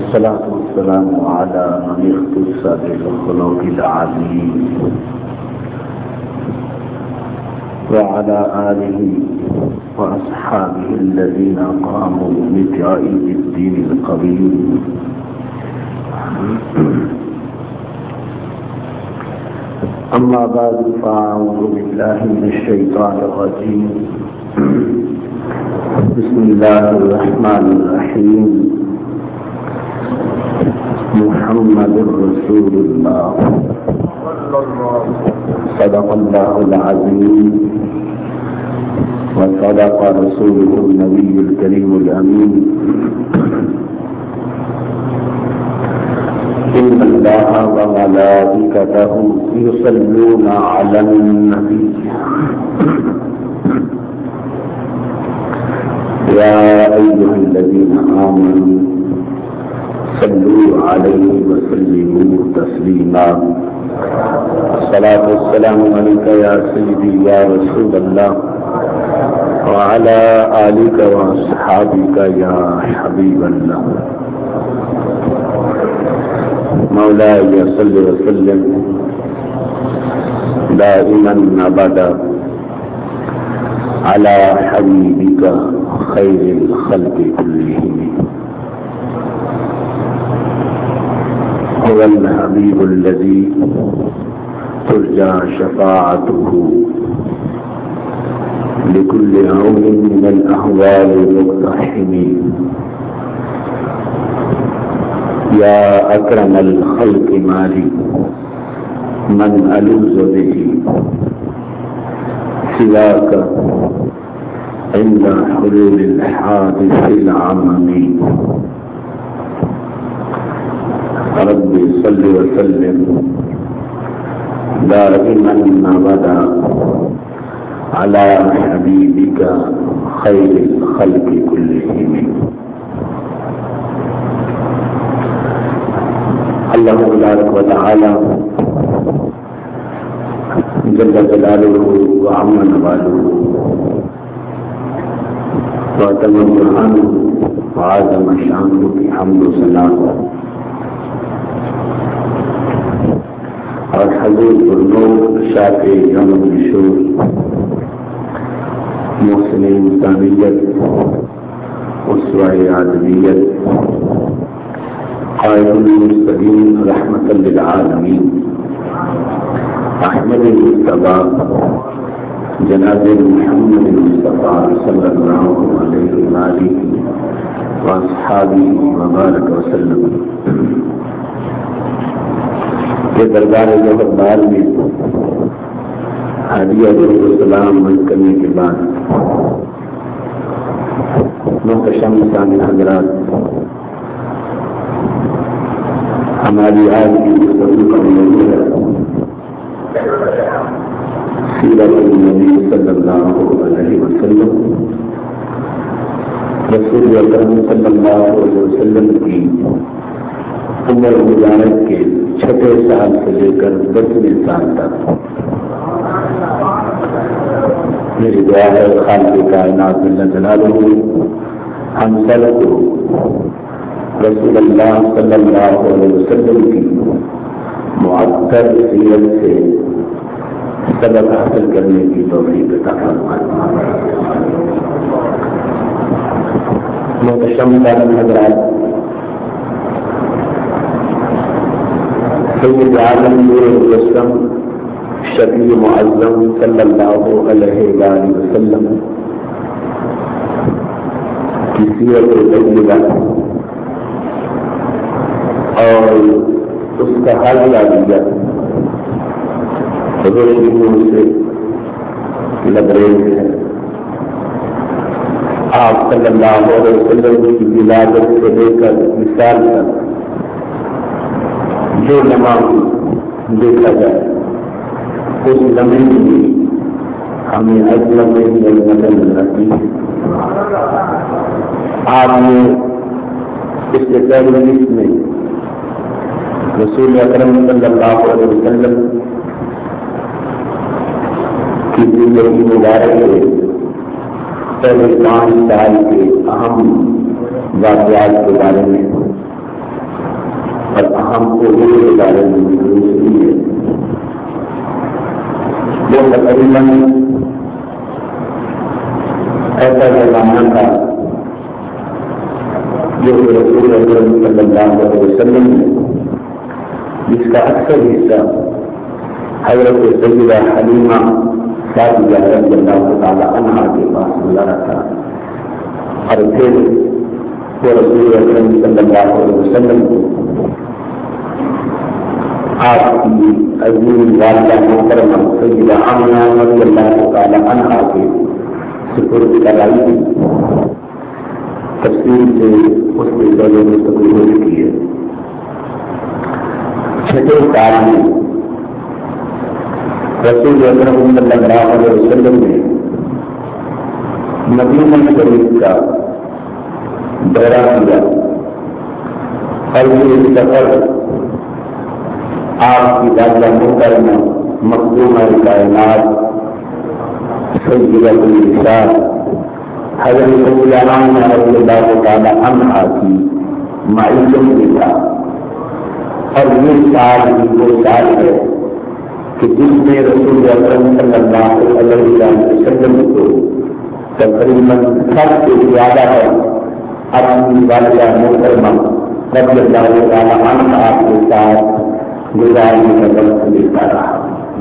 والصلاة والسلام على من اختص بالخلق العظيم وعلى آله وأصحابه الذين قاموا بتعيد الدين القويم. أما بعد فأعوذ بالله من الشيطان الرجيم. بسم الله الرحمن الرحيم. محمد رسول الله صدق الله العظيم وصدق رسوله النبي الكريم الأمين. إن الله وملائكته يصلون على النبي يا أيها الذين آمنوا صلوا عليه وسلموا تسليما. الصلاة والسلام عليك يا سيدي يا رسول الله وعلى آلك وأصحابك يا حبيب الله. مولاي صل وسلم دائما أبدا على حبيبك خير الخلق كلهم. هو الحبيب الذي ترجى شفاعته لكل يوم من الأهوال المقتحم. يا أكرم الخلق مالي من ألوذ به سواك عند حلول الحادث العممي. ربي صل وسلم دائما أبدا على حبيبك خير الخلق كلهم. اللہ تبارک و تعالی جل جلالہ وعم نوالہ واتم برہانہ وعظم شانہ کی حمد و ثنا اور حضور النور شافع یوم النشور محسن انسانیت اسوہ آدمیت قائد المرسلین رحمۃ للعالمین احمد المصطفیٰ جناب محمد المصطفیٰ صلی اللہ علیہ وآلہ واصحابہ وبارک وسلم کے دربار جوہردار میں ہدیہ و سلام عرض کرنے کے بعد محتشم سامع حضرات، ہماری آج کی گفتگو کا موضوع ہے سیرت النبی صلی اللہ علیہ وسلم. رسول اکرم صلی اللہ علیہ وسلم کی عمر مبارک کے 6 سال سے لے کر 10ویں سال تک. میری دعا ہے خالق کائنات جل جلالہ ہم سب کو رسول اللہ صلی اللہ علیہ وسلم کی معطر سیرت سے سبق حاصل کرنے کی توفیق عطا فرمائے. محتشم سامع حضرات، سید عالم نور الرسم شفیع معظم صلی اللہ علیہ وآلہ وسلم کی سیرت طیبہ اور اس کا حوالہ دیا روشنیوں سے لبریز ہے. آپ صلی اللہ علیہ وسلم کی ولادت سے لے کر مثال تک جو لمحہ دیکھا جائے اس لمحے میں ہمیں اجمل نظر رہتی ہے. آپ نے اس سے پہلے میں رسول اکرم صلی اللہ علیہ وسلم کی زندگی مبارک ہے پہلے 5 سال کے اہم واقعات کے بارے میں اور اہم امور کے بارے میں ضروری ہے. وہ تقریباً ایسا زمانہ تھا جو رسول اکرم صلی اللہ علیہ وسلم نے جس کا اکثر حصہ حضرت سیدہ حلیمہ سعدیہ رضی اللہ تعالی عنہا کے پاس گزارا تھا، اور پھر وہ رسول اکرم صلی اللہ علیہ وسلم کو آپ کی عظیم والدہ محترمہ سیدہ آمنہ رضی اللہ تعالی عنہا کے سپرد کرائی تھی. تفصیل سے اس کے پہلے مستقبل ہو چکی ہے. چھٹے سال میں رسول اکرم صلی اللہ علیہ وسلم نے مدینہ شریف کا دورہ کیا، اور یہ سفر آپ کی والدہ محترمہ مخدومہ کائنات سیدہ النساء حضرت سیدہ آمنہ رضی اللہ تعالی عنہا کی معیشت میں تھا. اور یہ سال بھی وہ سال ہے کہ جس میں رسول اکرم صلی اللہ علیہ وسلم کو تقریباً سب سے زیادہ ہے اپنی والدہ محترمہ رضی اللہ تعالی عنہا کے ساتھ گزارنے کا وقت ملتا رہا.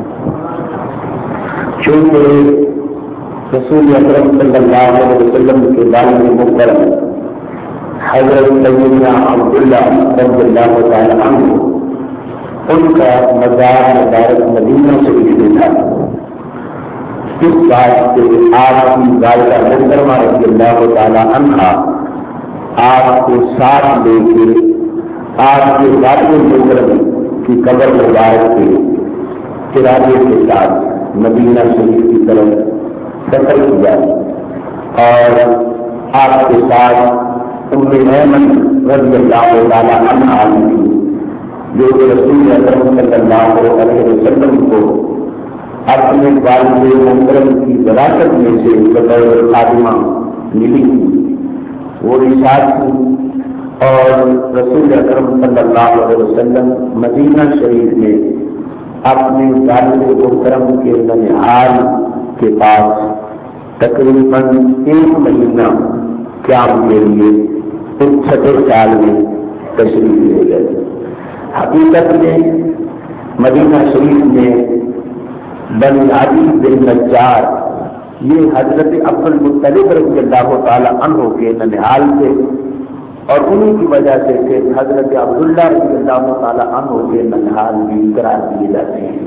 چونکہ رسول اکرم صلی اللہ علیہ وسلم کے والد محترم حضرت سیدنا عبداللہ رضی اللہ تعالی عنہ ان کا مزار مبارک مدینہ شریف میں تھا. اس بات سے آپ کی والدہ محترمہ رضی اللہ تعالی عنہا آپ کو ساتھ لے کے آپ کے والد محترم کی قبر مبارک کے ارادے کے ساتھ مدینہ شریف کی طرف سفر کیا، اور آپ کے ساتھ ام ایمن رضی اللہ تعالی عنہا کی جو رسول اکرم صلی اللہ علیہ وسلم کو اپنے والد محترم کی وراثت میں سے بطور خادمہ ملی تھی، وہ ارشاد تھی. اور رسول اکرم صلی اللہ علیہ وسلم مدینہ شریف میں اپنے والد محترم کے ننھال کے پاس تقریباً 1 مہینہ قیام کے لیے اس چھٹے سال میں تشریف لے گئے. حقیقت میں مدینہ شریف میں بنی عدی بن نجار یہ حضرت عبد المطلب رضی اللہ تعالی عنہ کے ننھال تھے، اور انہی کی وجہ سے پھر حضرت عبداللہ رضی اللہ تعالی عنہ کے ننھال بھی قرار دیے جاتے ہیں.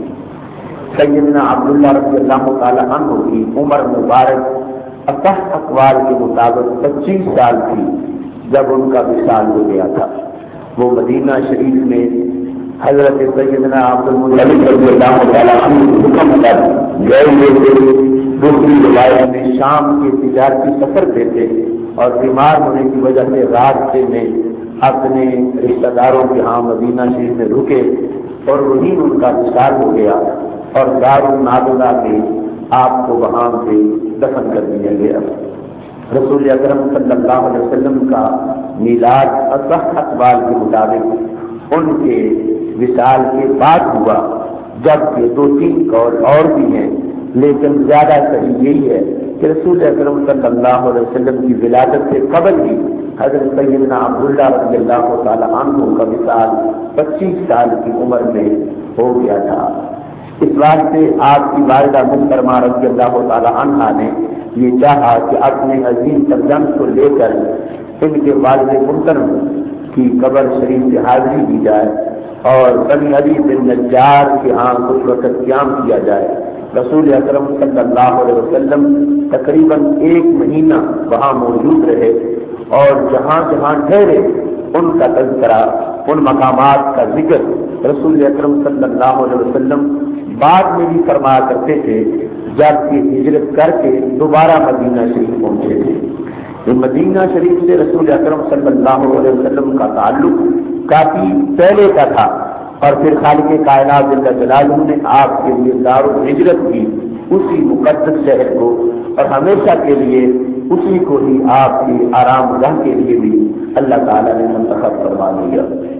سیدنا عبداللہ رضی اللہ تعالی عنہ کی عمر مبارک اصح اقوال کے مطابق 25 سال تھی جب ان کا وصال ہو گیا تھا. وہ مدینہ شریف میں حضرت سیدنا عبد المطلب رضی اللہ تعالی عنہ کے حکم پر گئے ہوئے تھے. دوسری روایت میں شام کے تجارتی سفر پہ تھے، اور بیمار ہونے کی وجہ سے راستے میں اپنے رشتہ داروں کے ہاں مدینہ شریف میں رکے، اور وہیں ان کا وصال ہو گیا، اور دار النادلہ میں آپ کو وہاں سے دفن کر دیا گیا. رسول اکرم صلی اللہ علیہ وسلم کا میلاد اصح اقوال کے مطابق ان کے وصال کے بعد ہوا، جبکہ 2-3 قول اور بھی ہیں، لیکن زیادہ صحیح یہی ہے کہ رسول اکرم صلی اللہ علیہ وسلم کی ولادت سے قبل ہی حضرت سیدنا عبداللہ رضی اللہ تعالی عنہ کا وصال 25 سال کی عمر میں ہو گیا تھا. اس واسطے آپ کی والدہ محترمہ رضی اللہ تعالی عنہا نے یہ چاہا کہ اپنے عظیم فرزند کو لے کر ان کے والد محترم کی قبر شریف سے حاضری دی جائے، اور بنی عدی بن نجار کے ہاں کچھ وقت قیام کیا جائے. رسول اکرم صلی اللہ علیہ وسلم تقریباً 1 مہینہ وہاں موجود رہے، اور جہاں جہاں ٹھہرے ان کا تذکرہ، ان مقامات کا ذکر رسول اکرم صلی اللہ علیہ وسلم بعد میں بھی فرمایا کرتے تھے جب کہ ہجرت کر کے دوبارہ مدینہ شریف پہنچے تھے. یہ مدینہ شریف سے رسول اکرم صلی اللہ علیہ وسلم کا تعلق کافی پہلے کا تھا، اور پھر خالق کائنات جل جلالہ نے آپ کے لیے دار الہجرت کی اسی مقدس شہر کو، اور ہمیشہ کے لیے اسی کو ہی آپ کی آرام گاہ کے لیے بھی اللہ تعالیٰ نے منتخب فرما دیا.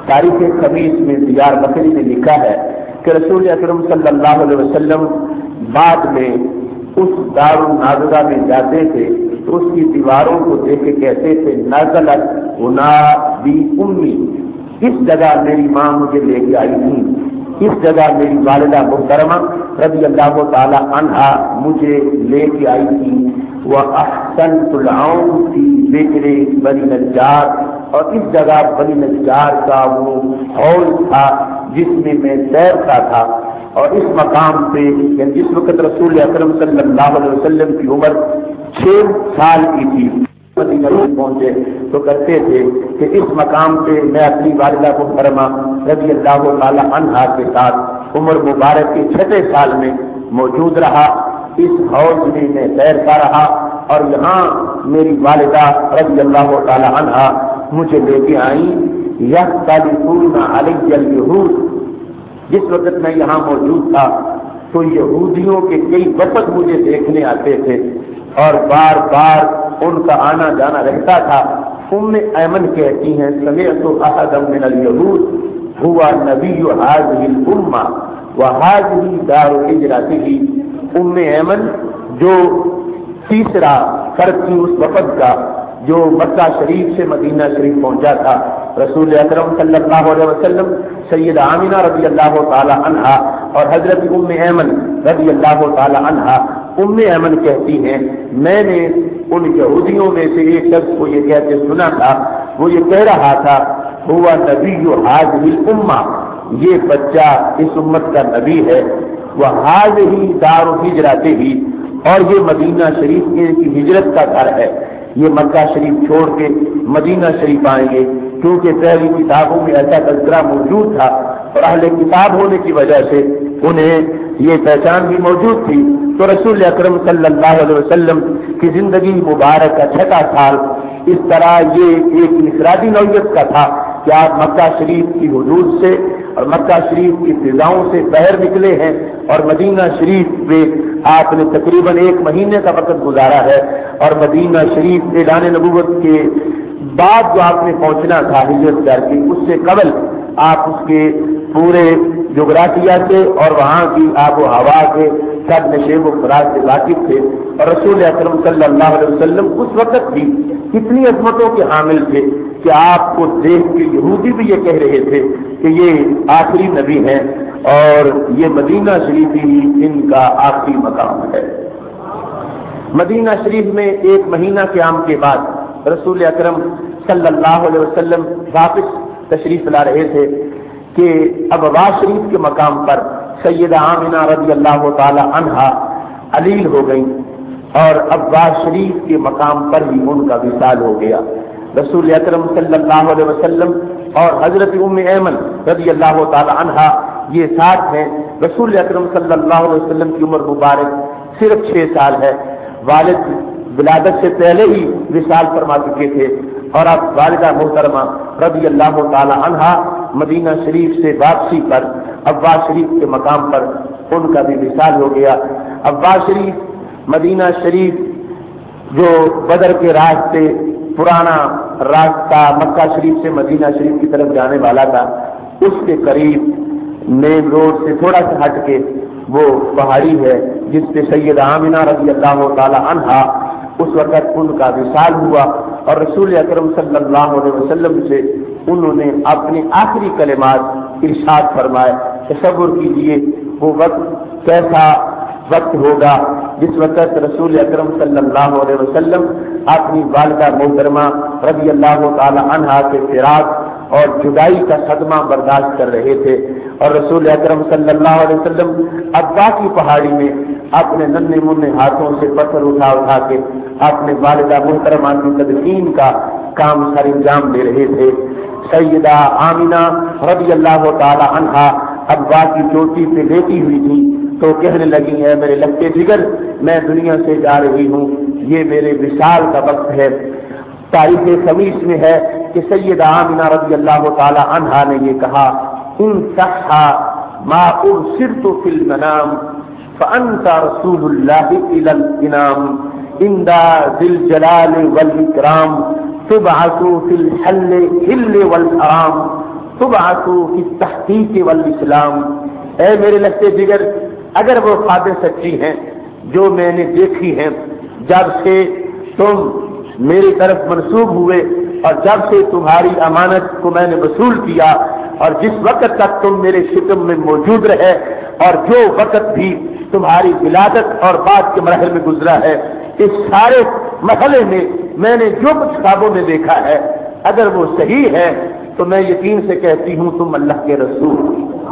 تاریخ خمیس میں دیار بکری نے لکھا ہے کہ رسول اکرم صلی اللہ علیہ وسلم بعد میں اس دار النادرہ میں جاتے تھے تو اس کی دیواروں کو دیکھ کے کہتے تھے نزلت ہنا بی امی، اس جگہ میری ماں مجھے لے کے آئی تھی، اس جگہ میری والدہ محترمہ رضی اللہ تعالی عنہا مجھے لے کے آئی تھی۔ وَأَحْسَنْتُ الْعَوْنَ فِي بِئْرِ بنی نجار، اور اس جگہ بنی نجار کا وہ ہال تھا جس میں میں تیرتا تھا، اور اس مقام پہ جس وقت رسول اکرم صلی اللہ علیہ وسلم کی عمر 6 سال کی تھی مدینہ میں پہنچے تو کرتے تھے کہ اس مقام پہ میں اپنی والدہ محترمہ رضی اللہ تعالی عنہا کے ساتھ عمر مبارک کے 6 سال میں موجود رہا، اس حوض میں میں تیرتا رہا، اور یہاں میری والدہ رضی اللہ تعالی عنہا مجھے لے کے آئیں۔ یختلفون علی الیہود، جس وقت میں یہاں موجود تھا تو یہودیوں کے کئی وفد مجھے دیکھنے آتے تھے اور بار بار ان کا آنا جانا رہتا تھا۔ ام ایمن کہتی ہیں سمعت احدا من الیہود ہوا نبی هذه الامہ وهذه دار ہجرته، ام ایمن جو تیسرا فرد تھی اس وفد کا جو مکہ شریف سے مدینہ شریف پہنچا تھا، رسول اکرم صلی اللہ علیہ وسلم، سید آمینہ رضی اللہ تعالی عنہا اور حضرت ام ایمن رضی اللہ تعالی عنہا۔ ام ایمن کہتی ہیں میں نے ان یہودیوں میں سے ایک شخص کو یہ کہتے سنا تھا، وہ یہ کہہ رہا تھا ہوا نبی هذه الامہ، یہ بچہ اس امت کا نبی ہے، وهذه دار ہجرته، اور یہ مدینہ شریف کی ہجرت کا گھر ہے، یہ مکہ شریف چھوڑ کے مدینہ شریف آئیں گے، کیونکہ پہلی کتابوں میں ایسا تذکرہ موجود تھا اور اہل کتاب ہونے کی وجہ سے انہیں یہ پہچان بھی موجود تھی۔ تو رسول اکرم صلی اللہ علیہ وسلم کی زندگی مبارک کا 6 سال اس طرح یہ ایک انفرادی نوعیت کا تھا کہ آپ مکہ شریف کی حدود سے اور مکہ شریف کی فضاؤں سے باہر نکلے ہیں، اور مدینہ شریف میں آپ نے تقریباً 1 مہینے کا وقت گزارا ہے، اور مدینہ شریف اعلان نبوت کے بعد جو آپ نے پہنچنا تھا ہجرت کر کے، اس سے قبل آپ اس کے پورے جغرافیہ سے اور وہاں کی آب و ہوا کے سب نشیب و فراز سے واقف تھے، اور رسول اکرم صلی اللہ علیہ وسلم اس وقت بھی کتنی عظمتوں کے حامل تھے کہ آپ کو دیکھ کے یہودی بھی یہ کہہ رہے تھے کہ یہ آخری نبی ہیں اور یہ مدینہ شریف ہی ان کا آخری مقام ہے۔ مدینہ شریف میں 1 مہینہ قیام کے بعد رسول اکرم صلی اللہ علیہ وسلم واپس تشریف لا رہے تھے کہ ابوا شریف کے مقام پر سیدہ آمنہ رضی اللہ تعالی عنہا علیل ہو گئی، اور ابوا شریف کے مقام پر ہی ان کا وصال ہو گیا۔ رسول اکرم صلی اللہ علیہ وسلم اور حضرت ام ایمن رضی اللہ تعالی عنہا یہ ساتھ ہیں۔ رسول اکرم صلی اللہ علیہ وسلم کی عمر مبارک صرف 6 سال ہے، والد ولادت سے پہلے ہی وصال فرما چکے تھے، اور اب والدہ محترمہ رضی اللہ تعالی عنہا مدینہ شریف سے واپسی پر ابوا شریف کے مقام پر ان کا بھی وصال ہو گیا۔ ابوا شریف مدینہ شریف جو بدر کے راستے پرانا راستہ مکہ شریف سے مدینہ شریف کی طرف جانے والا تھا، اس کے قریب مین روڈ سے تھوڑا سا ہٹ کے وہ پہاڑی ہے جس پہ سیدہ آمنہ رضی اللہ تعالی عنہا اس وقت ان کا وصال ہوا، اور رسول اکرم صلی اللہ علیہ وسلم سے انہوں نے اپنے آخری کلمات ارشاد فرمائے۔ تصور کیجئے وہ وقت کیسا وقت ہوگا جس وقت رسول اکرم صلی اللہ علیہ وسلم اپنی والدہ محترمہ رضی اللہ تعالی عنہا کے فراق اور جدائی کا صدمہ برداشت کر رہے تھے، اور رسول اکرم صلی اللہ علیہ وسلم ابوا کی پہاڑی میں اپنے ننھے منھے ہاتھوں سے پتھر اٹھا اٹھا کے اپنے والدہ محترمہ کی تدفین کا کام سر انجام دے رہے تھے۔ سیدہ آمنہ رضی اللہ تعالی عنہا ابوا کی چوٹی پہ لیٹی ہوئی تھی تو کہنے لگی ہے میرے لگتے جگر میں دنیا سے جا رہی ہوں، یہ میرے وصال کا وقت ہے۔ تاریخ خمیس میں ہے کہ سیدہ آمنہ رضی اللہ تعالی عنہا نے یہ کہا ان صح ما ارسلت فی المنام فانت رسول اللہ الی الانام عند ذی الجلال والاکرام تبعث فی الحل والحرام تبعث فی التحقیق والاسلام، اے میرے لہتے جگر، اگر وہ باتیں سچی ہیں جو میں نے دیکھی ہیں جب سے تم میری طرف منسوب ہوئے اور جب سے تمہاری امانت کو میں نے وصول کیا اور جس وقت تک تم میرے شکم میں موجود رہے اور جو وقت بھی تمہاری ولادت اور بعد کے مرحلے میں گزرا ہے، اس سارے مرحلے میں نے جو کچھ خوابوں میں دیکھا ہے اگر وہ صحیح ہے تو میں یقین سے کہتی ہوں تم اللہ کے رسول۔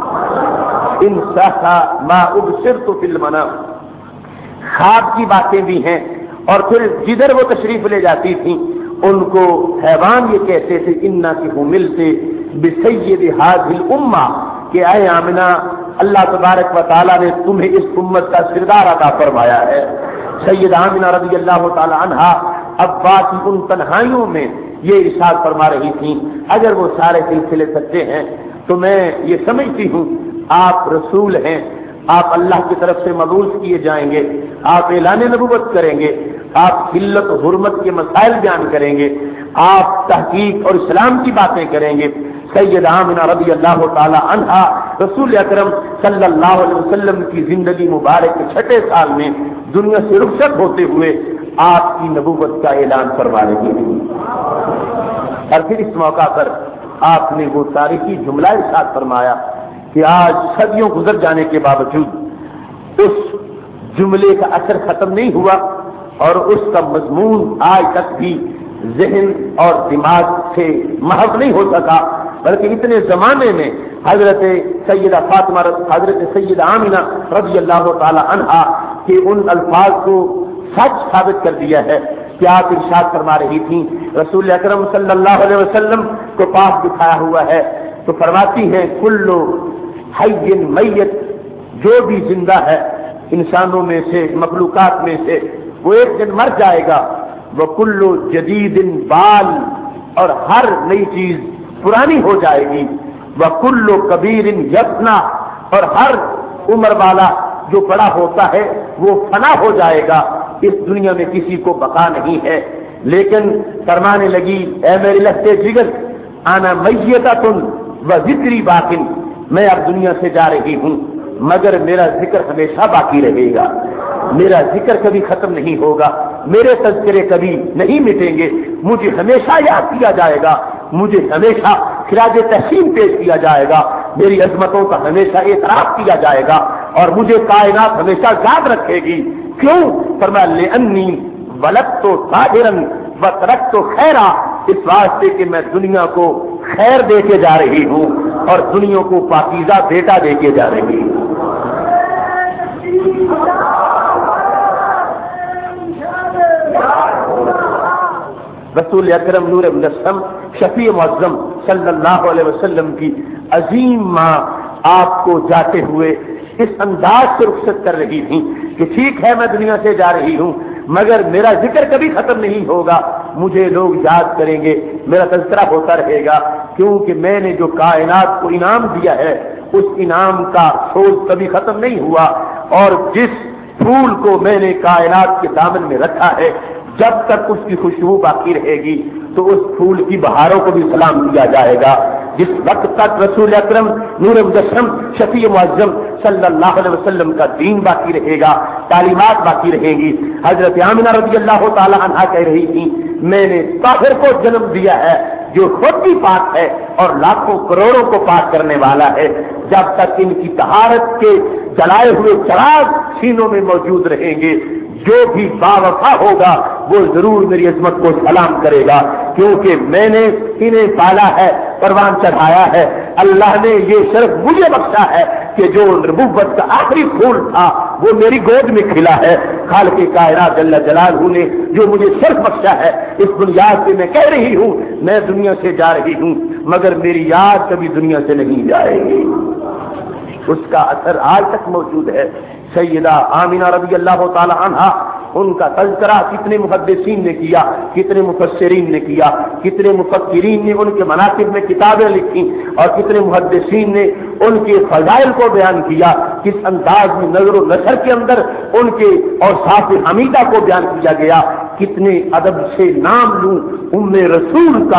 ان صحا ما ابصرت فی المنام، خواب کی باتیں بھی ہیں، اور پھر جدھر وہ تشریف لے جاتی تھیں ان کو حیوان یہ کہتے تھے انا کی ملتے بسید ہذہ الامہ، کہ اے آمنہ اللہ تبارک و تعالیٰ نے تمہیں اس امت کا سردار عطا فرمایا ہے۔ سید آمنہ رضی اللہ تعالی عنہا ابا کی ان تنہائیوں میں یہ ارشاد فرما رہی تھیں اگر وہ سارے سلسلے سچے ہیں تو میں یہ سمجھتی ہوں آپ رسول ہیں، آپ اللہ کی طرف سے مبعوث کیے جائیں گے، آپ اعلان نبوت کریں گے، آپ حلت و حرمت کے مسائل بیان کریں گے، آپ تحقیق اور اسلام کی باتیں کریں گے۔ سید آمنہ رضی اللہ تعالی عنہا رسول اکرم صلی اللہ علیہ وسلم کی زندگی مبارک کے 6 سال میں دنیا سے رخصت ہوتے ہوئے آپ کی نبوت کا اعلان فرما رہی تھی، اور پھر اس موقع پر آپ نے وہ تاریخی جملہ ارشاد فرمایا کہ آج صدیوں گزر جانے کے باوجود اس جملے کا اثر ختم نہیں ہوا اور اس کا مضمون آج تک بھی ذہن اور دماغ سے محو نہیں ہو سکا، بلکہ اتنے زمانے میں حضرت سیدہ فاطمہ حضرت سیدہ آمنہ رضی اللہ تعالی عنہا کے ان الفاظ کو سچ ثابت کر دیا ہے کہ آپ ارشاد فرما رہی تھیں، رسول اکرم صلی اللہ علیہ وسلم کو پاس دکھایا ہوا ہے تو فرماتی ہیں کلو حی میت، جو بھی زندہ ہے انسانوں میں سے مخلوقات میں سے وہ ایک دن مر جائے گا، وہ کلو جدید بال، اور ہر نئی چیز پرانی ہو جائے گی، وہ کلو کبیر یفنا، اور ہر عمر والا جو بڑا ہوتا ہے وہ فنا ہو جائے گا، اس دنیا میں کسی کو بقا نہیں ہے۔ لیکن فرمانے لگی اے میرے لہتے جگر انا میتۃ و ذکری باقٍ، میں اب دنیا سے جا رہی ہوں مگر میرا ذکر ہمیشہ باقی رہے گا، میرا ذکر کبھی ختم نہیں ہوگا، میرے تذکرے کبھی نہیں مٹیں گے، مجھے ہمیشہ یاد کیا جائے گا، مجھے ہمیشہ خراج تحسین پیش کیا جائے گا، میری عظمتوں کا ہمیشہ اعتراف کیا جائے گا، اور مجھے کائنات ہمیشہ یاد رکھے گی۔ کیوں؟ فرمایا لأنی ولدت طاہرا وترکت خیرا، اس واسطے کہ میں دنیا کو خیر دے کے جا رہی ہوں اور دنیا کو پاکیزہ بیٹا دے کے جا رہی ہوں۔ رسول اکرم نور مجسم شفیع معظم صلی اللہ علیہ وسلم کی عظیم ماں آپ کو جاتے ہوئے اس انداز سے رخصت کر رہی تھی کہ ٹھیک ہے میں دنیا سے جا رہی ہوں مگر میرا ذکر کبھی ختم نہیں ہوگا، مجھے لوگ یاد کریں گے، میرا تذکرہ ہوتا رہے گا، کیونکہ میں نے جو کائنات کو انعام دیا ہے اس انعام کا سوز کبھی ختم نہیں ہوا، اور جس پھول کو میں نے کائنات کے دامن میں رکھا ہے جب تک اس کی خوشبو باقی رہے گی تو اس پھول کی بہاروں کو بھی سلام کیا جائے گا۔ جس وقت تک رسول اکرم نور مجسم شفیع معظم صلی اللہ علیہ وسلم کا دین باقی رہے گا، تعلیمات باقی رہیں گی۔ حضرت آمنہ رضی اللہ تعالی عنہا کہہ رہی تھی میں نے طاہر کو جنم دیا ہے جو خود بھی پاک ہے اور لاکھوں کروڑوں کو پاک کرنے والا ہے، جب تک ان کی طہارت کے جلائے ہوئے چراغ سینوں میں موجود رہیں گے جو بھی باوفا ہوگا وہ ضرور میری عظمت کو سلام کرے گا، کیونکہ میں نے انہیں پالا ہے، پروان چڑھایا ہے، اللہ نے یہ شرف مجھے بخشا ہے کہ جو نبوت کا آخری پھول تھا وہ میری گود میں کھلا ہے۔ خالق کائنات جل جلالہ نے جو مجھے شرف بخشا ہے، اس بنیاد پہ میں کہہ رہی ہوں میں دنیا سے جا رہی ہوں مگر میری یاد کبھی دنیا سے نہیں جائے گی، اس کا اثر آج تک موجود ہے۔ سیدہ آمنہ رضی اللہ تعالی عنہا ان کا تذکرہ کتنے محدثین نے کیا، کتنے مفسرین نے کیا، کتنے مفکرین نے ان کے مناقب میں کتابیں لکھی، اور کتنے محدثین نے ان کے فضائل کو بیان کیا، کس انداز میں نظر و نثر کے اندر ان کے اوصاف حمیدہ کو بیان کیا گیا۔ کتنے ادب سے نام لوں ام رسول کا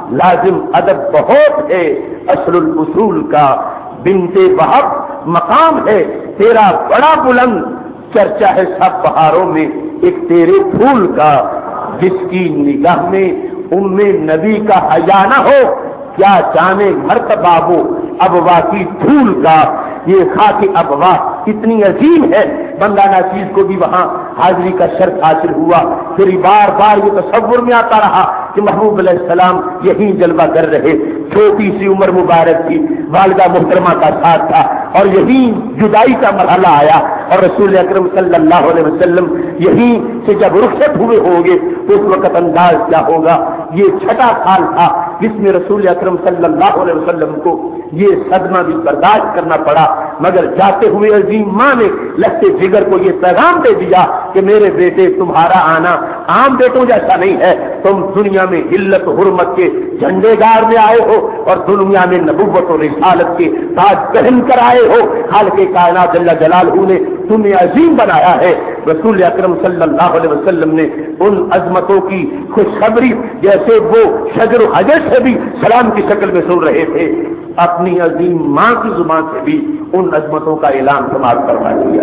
لازم ادب بہت ہے، اصل الاصول کا بنت وہب مقام ہے تیرا بڑا بلند، چرچا ہے سب بہاروں میں ایک تیرے پھول کا، جس کی نگاہ میں ام نبی کا حیا نہ ہو، کیا جانے مرتبہ وہ ابوا کی دھول کا۔ یہ خاک ابوا اتنی عظیم ہے، بندہ ناچیز کو بھی وہاں حاضری کا شرط حاصل ہوا، پھر بار بار یہ تصور میں آتا رہا کہ محبوب علیہ السلام یہیں جلوہ کر رہے، چھوٹی سی عمر مبارک تھی، والدہ محترمہ کا ساتھ تھا، اور یہیں جدائی کا مرحلہ آیا، اور رسول اکرم صلی اللہ علیہ وسلم یہیں سے جب رخصت ہوئے ہوں گے تو اس وقت انداز کیا ہوگا۔ یہ چھٹا سال تھا جس میں رسول اکرم صلی اللہ علیہ وسلم کو یہ صدمہ بھی برداشت کرنا پڑا، مگر جاتے ہوئے عظیم ماں نے لگتے جگر کو یہ پیغام دے دیا کہ میرے بیٹے تمہارا آنا عام بیٹوں جیسا نہیں ہے، تم دنیا میں علت حرمت کے جھنڈے گار میں آئے ہو اور دنیا میں نبوت و رسالت کے تاج پہن کر آئے ہو، خالق کائنات جل جلالہ نے تمہیں عظیم بنایا ہے۔ رسول اکرم صلی اللہ علیہ وسلم نے ان عظمتوں کی خوشخبری جیسے وہ شجر و حجر سے بھی سلام کی شکل میں سن رہے تھے، اپنی عظیم ماں کی زبان سے بھی ان عظمتوں کا اعلان سماعت کروا دیا۔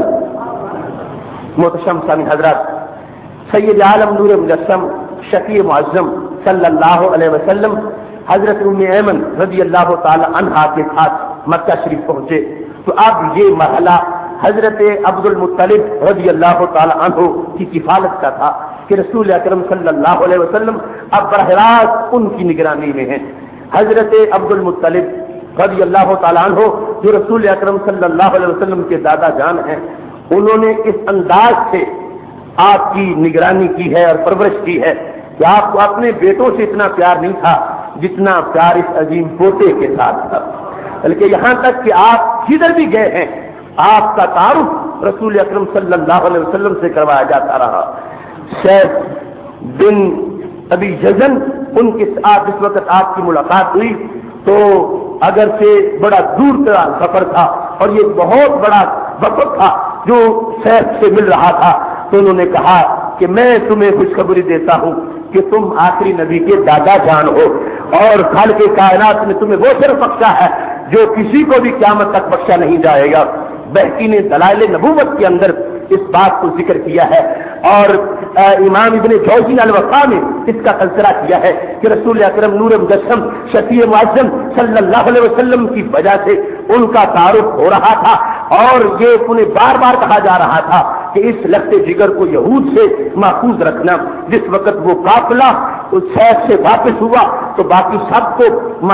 محتشم سامعین حضرات، سید عالم نور مجسم شفیع معظم صلی اللہ علیہ وسلم حضرت ام ایمن رضی اللہ تعالی عنہا کے ساتھ مکہ شریف پہنچے تو اب یہ مرحلہ حضرت عبد المطلب رضی اللہ تعالی عنہ کی کفالت کا تھا کہ رسول اکرم صلی اللہ علیہ وسلم اب براہ راست ان کی نگرانی میں ہیں۔ حضرت عبد المطلب رضی اللہ تعالی عنہ جو رسول اکرم صلی اللہ علیہ وسلم کے دادا جان ہیں، انہوں نے اس انداز سے آپ کی نگرانی کی ہے اور پرورش کی ہے کہ آپ کو اپنے بیٹوں سے اتنا پیار نہیں تھا جتنا پیار اس عظیم پوتے کے ساتھ تھا، بلکہ یہاں تک کہ آپ جدھر بھی گئے ہیں آپ کا تعارف رسول اکرم صلی اللہ علیہ وسلم سے کروایا جاتا رہا۔ شیخ بن ابی جزن ان کے ساتھ اس وقت آپ کی ملاقات ہوئی تو اگرچہ بڑا دور کا سفر تھا اور یہ بہت بڑا وقت تھا جو شیخ سے مل رہا تھا، تو انہوں نے کہا کہ میں تمہیں خوشخبری دیتا ہوں کہ تم آخری نبی کے دادا جان ہو، اور خالق کائنات نے تمہیں وہ شرف بخشا ہے جو کسی کو بھی قیامت تک بخشا نہیں جائے گا۔ بہقی نے دلائل نبوت کے اندر اس بات کو ذکر کیا ہے، اور امام ابن جوزی الوفا نے اس کا تذکرہ کیا ہے کہ رسول اکرم نور مجسم شفیع معظم صلی اللہ علیہ وسلم کی وجہ سے ان کا تعارف ہو رہا تھا، اور یہ انہیں بار بار کہا جا رہا تھا کہ اس لگتے جگر کو یہود سے محفوظ رکھنا۔ جس وقت وہ قافلہ اس شہر سے واپس ہوا تو باقی سب کو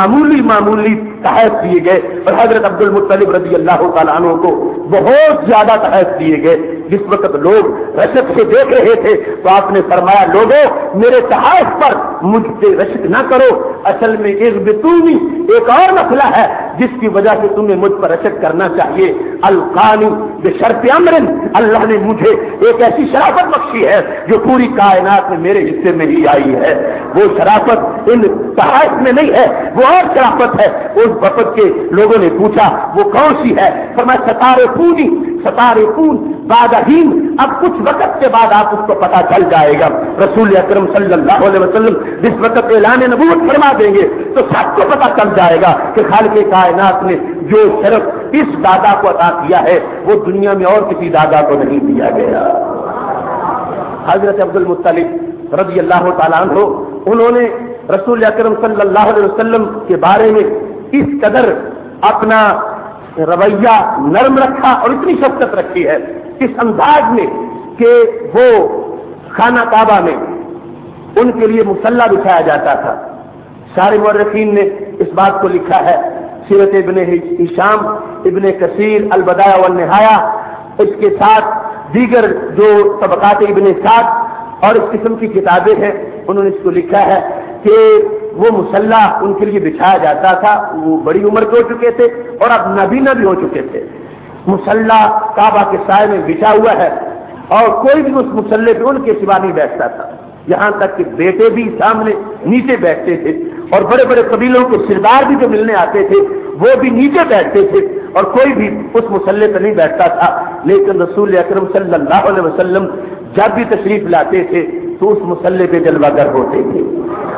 معمولی تحائف دیے گئے، اور حضرت عبد المطلب رضی اللہ تعالیٰ عنہ کو بہت زیادہ تحائف دیے گئے۔ جس وقت لوگ رشک سے دیکھ رہے تھے تو آپ نے فرمایا لوگوں میرے تحائف پر مجھ سے رشک نہ کرو، اصل میں اغبطونی ایک اور مسئلہ ہے جس کی وجہ سے تمہیں مجھ پر رشک کرنا چاہیے۔ القانی بشرط امر، اللہ نے مجھے ایک ایسی شرافت بخشی ہے جو پوری کائنات میں میرے حصے میں ہی آئی ہے، وہ شرافت ان تحائف میں نہیں ہے، وہ اور شرافت ہے۔ اس وقت کے لوگوں نے پوچھا وہ کون سی ہے؟ فرمایا ستارے پون بادہین، اب کچھ وقت کے بعد آپ اس کو پتا چل جائے گا۔ رسول اکرم صلی اللہ علیہ وسلم جس وقت اعلان نبوت فرما دیں گے تو سب کو پتا چل جائے گا کہ خالق کائنات نے جو شرف اس دادا کو عطا کیا ہے وہ دنیا میں اور کسی دادا کو نہیں دیا گیا۔ حضرت عبد المطلب رضی اللہ تعالیٰ عنہ انہوں نے رسول اکرم صلی اللہ علیہ وسلم کے بارے میں اس قدر اپنا رویہ نرم رکھا اور اتنی شفقت رکھی ہے اس انداز میں کہ وہ خانہ کعبہ میں ان کے لیے مصلی بچھایا جاتا تھا۔ سارے مورخین نے اس بات کو لکھا ہے، سیرت ابن ہشام، ابن کثیر، البدایہ والنہایہ، اس کے ساتھ دیگر جو طبقات ابن سعد اور اس قسم کی کتابیں ہیں انہوں نے اس کو لکھا ہے کہ وہ مصلی ان کے لیے بچھایا جاتا تھا، وہ بڑی عمر کے ہو چکے تھے اور اب نابینا بھی ہو چکے تھے۔ مصلی کعبہ کے سائے میں بچھا ہوا ہے اور کوئی بھی اس مصلی پہ ان کے سوا نہیں بیٹھتا تھا، یہاں تک کہ بیٹے بھی سامنے نیچے بیٹھتے تھے، اور بڑے بڑے قبیلوں کے سردار بھی جو ملنے آتے تھے وہ بھی نیچے بیٹھتے تھے، اور کوئی بھی اس مصلی پہ نہیں بیٹھتا تھا۔ لیکن رسول اکرم صلی اللہ علیہ وسلم جب بھی تشریف لاتے تھے تو اس مصلی پہ جلوہ گر ہوتے تھے،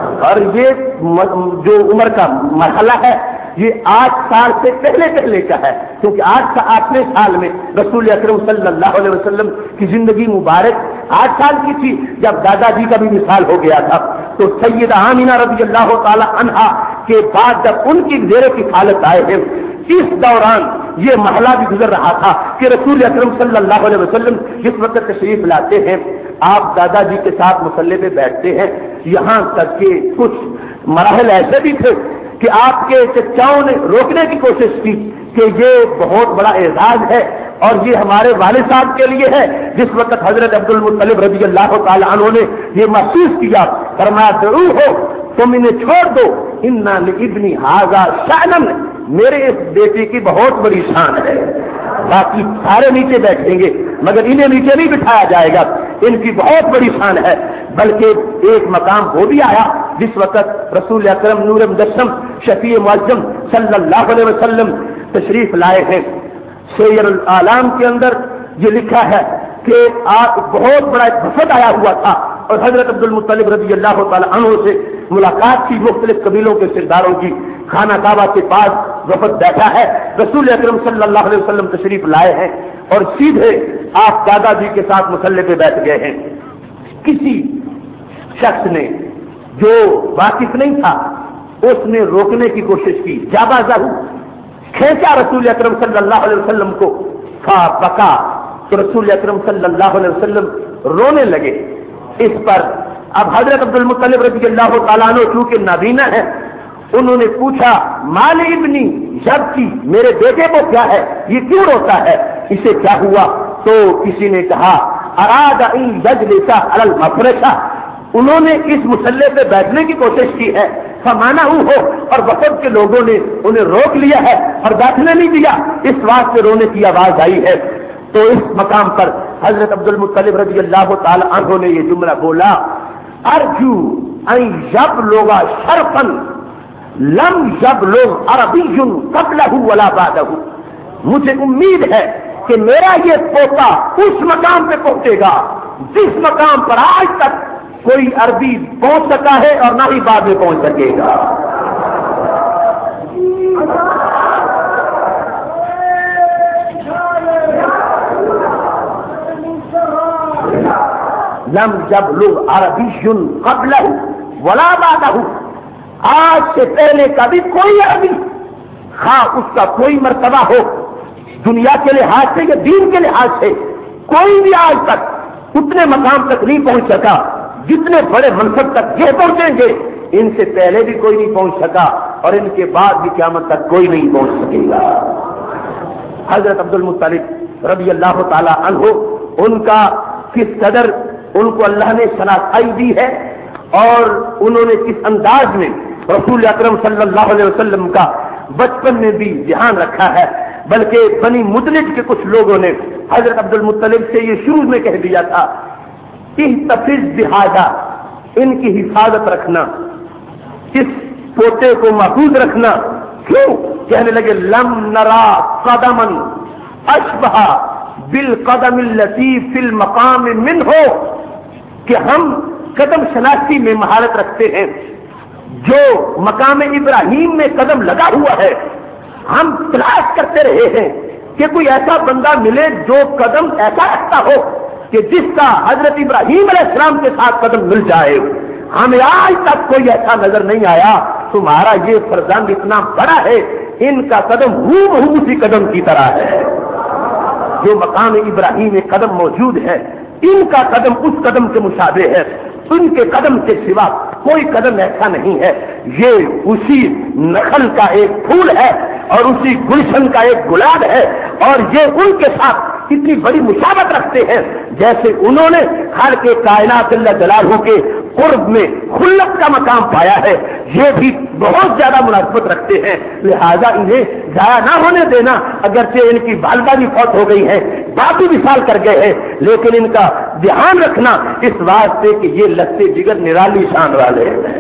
اور یہ جو عمر کا مرحلہ ہے یہ 8 سال سے پہلے کا ہے، کیونکہ 8ویں سال میں رسول اکرم صلی اللہ علیہ وسلم کی زندگی مبارک 8 سال کی تھی جب دادا جی کا بھی وصال ہو گیا تھا۔ تو سیدہ آمینہ رضی اللہ تعالی عنہا کے بعد جب ان کی زیر کفالت آئے ہیں، اس دوران یہ مرحلہ بھی گزر رہا تھا کہ رسول اکرم صلی اللہ علیہ وسلم جس وقت تشریف لاتے ہیں آپ دادا جی کے ساتھ مصلی پہ بیٹھتے ہیں، یہاں تک کہ کچھ مراحل ایسے بھی تھے کہ آپ کے چچاؤں نے روکنے کی کوشش کی کہ یہ بہت بڑا اعزاز ہے اور یہ ہمارے والد صاحب کے لیے ہے۔ جس وقت حضرت عبد المطلب رضی اللہ تعالی عنہ نے یہ محسوس کیا، فرمایا ضرور ہو تم انہیں چھوڑ دو، انا لابنی ھذا شأن، میرے اس بیٹے کی بہت بڑی شان ہے۔ باقی سارے نیچے بیٹھیں گے مگر انہیں نیچے نہیں بٹھایا جائے گا، ان کی بہت بڑی شان ہے۔ بلکہ ایک مقام وہ بھی آیا جس وقت رسول اکرم نور مجسم شفیع معظم صلی اللہ علیہ وسلم تشریف لائے ہیں، سیر العالم کے اندر یہ لکھا ہے کہ آپ بہت بڑا ایک وفد آیا ہوا تھا اور حضرت عبد المطلب رضی اللہ تعالی عنہ سے ملاقات کی، مختلف قبیلوں کے سرداروں کی، خانہ کعبہ کے پاس وفد بیٹھا ہے، رسول اکرم صلی اللہ علیہ وسلم تشریف لائے ہیں اور سیدھے آپ دادا جی کے ساتھ مصلی پہ بیٹھ گئے ہیں۔ کسی شخص نے جو واقف نہیں تھا اس نے روکنے کی کوشش کی، جابازہ کھینچا رسول اکرم صلی اللہ علیہ وسلم کو، بکا تو رسول اکرم صلی اللہ علیہ وسلم رونے لگے۔ اس پر اب حضرت عبد المطلب رضی اللہ تعالیٰ عنہ چونکہ نابینا ہے، انہوں نے پوچھا مال ابنی، جب کی میرے بیٹے کو کیا ہے، یہ کیوں روتا ہے، اسے کیا ہوا؟ تو کسی نے کہا اراد ان یجلس علی المفرشہ، انہوں نے اس مصلی پہ بیٹھنے کی کوشش کی ہے، فمانع ہو، اور وفد کے لوگوں نے انہیں روک لیا ہے اور بیٹھنے نہیں دیا، اس واسطے رونے کی آواز آئی ہے۔ تو اس مقام پر حضرت عبد المطلب رضی اللہ تعالی عنہ نے یہ جملہ بولا، ارجو ان یبلغ شرفا لم یبلغ عربی قبلہ ولا بعدہ، مجھے امید ہے کہ میرا یہ پوتا اس مقام پہ پہنچے گا جس مقام پر آج تک کوئی عربی پہنچ سکا ہے اور نہ ہی بعد میں پہنچ سکے گا۔ لم یبلغ عربی قبلہ ولا بعدہ، آج سے پہلے کبھی کوئی عربی، خواہ اس کا کوئی مرتبہ ہو دنیا کے لحاظ سے یا دین کے لحاظ سے، کوئی بھی آج تک اتنے مقام تک نہیں پہنچ سکا جتنے بڑے منصب تک یہ پہنچیں گے، ان سے پہلے بھی کوئی نہیں پہنچ سکا اور ان کے بعد بھی قیامت تک کوئی نہیں پہنچ سکے گا۔ حضرت عبد المطلب رضی اللہ تعالی عنہ، ان کا کس قدر ان کو اللہ نے شناسائی دی ہے اور انہوں نے کس انداز میں رسول اکرم صلی اللہ علیہ وسلم کا بچپن میں بھی دھیان رکھا ہے، بلکہ بنی مدلج کے کچھ لوگوں نے حضرت عبد المطلب سے یہ شروع میں کہہ دیا تھا احتفظ بہذا، ان کی حفاظت رکھنا، اس پوتے کو محفوظ رکھنا۔ کیوں؟ کہنے لگے لم نرا قدما اشبہ بالقدم التی فی المقام منہ، کہ ہم قدم شناسی میں مہارت رکھتے ہیں جو مقام ابراہیم میں قدم لگا ہوا ہے۔ ہم تلاش کرتے رہے ہیں کہ کوئی ایسا بندہ ملے جو قدم ایسا رکھتا ہو کہ جس کا حضرت ابراہیم علیہ السلام کے ساتھ قدم مل جائے، ہمیں آج تک کوئی ایسا نظر نہیں آیا۔ تمہارا یہ فرزند اتنا بڑا ہے، ان کا قدم ہو اسی قدم کی طرح ہے جو مقام ابراہیم میں قدم موجود ہے، ان کا قدم اس قدم کے مشابہ ہے، ان کے قدم کے سوا کوئی قدم ایسا نہیں ہے۔ یہ اسی نخل کا ایک پھول ہے اور اسی گلشن کا ایک گلاب ہے، اور یہ ان کے ساتھ اتنی بڑی مشابہت رکھتے ہیں جیسے انہوں نے خالق کائنات اللہ جلالہ کے قرب میں خلت کا مقام پایا ہے، یہ بھی بہت زیادہ مناسبت رکھتے ہیں۔ لہذا انہیں ضائع نہ ہونے دینا، اگرچہ ان کی والدہ بھی فوت ہو گئی ہے، باقی وصال کر گئے ہیں، لیکن ان کا دھیان رکھنا اس واسطے کہ یہ لگتے جگر نرالی شان والے ہیں۔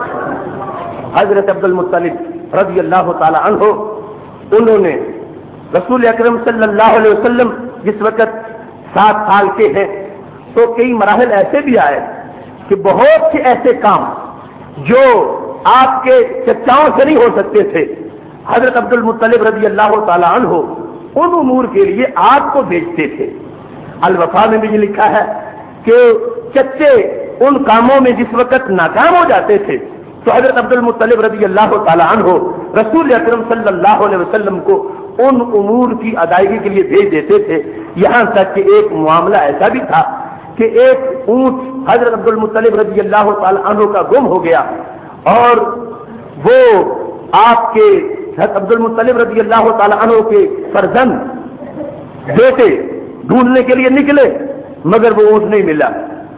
حضرت عبد المطلب رضی اللہ تعالی عنہ، انہوں نے رسول اکرم صلی اللہ علیہ وسلم جس وقت 7 سال کے ہیں تو کئی مراحل ایسے بھی آئے کہ بہت سے ایسے کام جو آپ کے چچاؤں سے نہیں ہو سکتے تھے، حضرت عبد المطلب رضی اللہ تعالی عنہ ان امور کے لیے آپ کو بھیجتے تھے۔ الوفا میں بھی یہ لکھا ہے کہ چچے ان کاموں میں جس وقت ناکام ہو جاتے تھے تو حضرت عبد المطلب رضی اللہ تعالی عنہ رسول اکرم صلی اللہ علیہ وسلم کو ان امور کی ادائیگی کے لیے بھیج دیتے تھے۔ یہاں تک کہ ایک معاملہ ایسا بھی تھا کہ ایک اونٹ حضرت عبد المطلب رضی اللہ تعالی عنہ کا گم ہو گیا، اور وہ آپ کے حضرت عبد المطلب رضی اللہ تعالی عنہ کے فرزند بیٹے ڈھونڈنے کے لیے نکلے، مگر وہ اونٹ نہیں ملا۔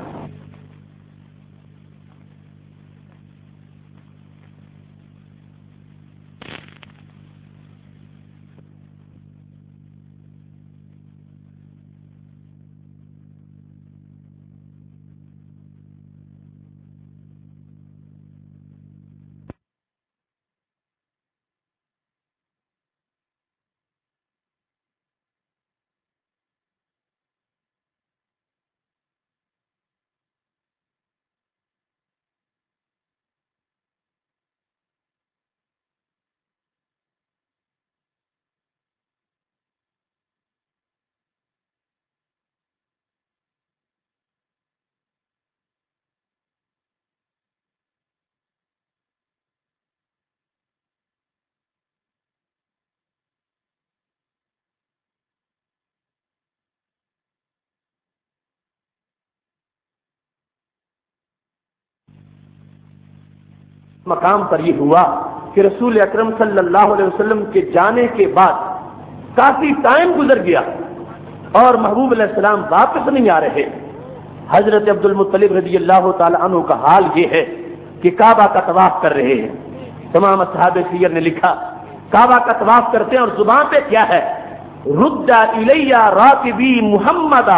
مقام پر یہ ہوا کہ رسول اکرم صلی اللہ علیہ وسلم کے جانے کے بعد کافی ٹائم گزر گیا اور محبوب علیہ السلام واپس نہیں آ رہے۔ حضرت عبد المطلب رضی اللہ تعالی عنہ کا حال یہ ہے کہ کعبہ کا طواف کر رہے ہیں۔ تمام اصحاب سیر نے لکھا کعبہ کا طواف کرتے ہیں اور زبان پہ کیا ہے؟ رد الیہ راکبی محمدا،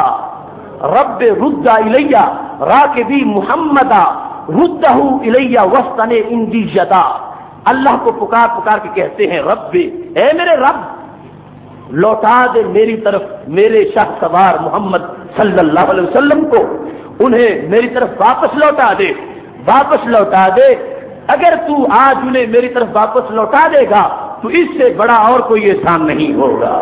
رب رد الیہ راکبی محمدا ردہ الیہ وسطن اندی جدا۔ اللہ کو پکار پکار کے کہتے ہیں رب، اے میرے رب لوٹا دے میری طرف میرے شاہ سوار محمد صلی اللہ علیہ وسلم کو، انہیں میری طرف واپس لوٹا دے، واپس لوٹا دے۔ اگر تو آج انہیں میری طرف واپس لوٹا دے گا تو اس سے بڑا اور کوئی احسان نہیں ہوگا۔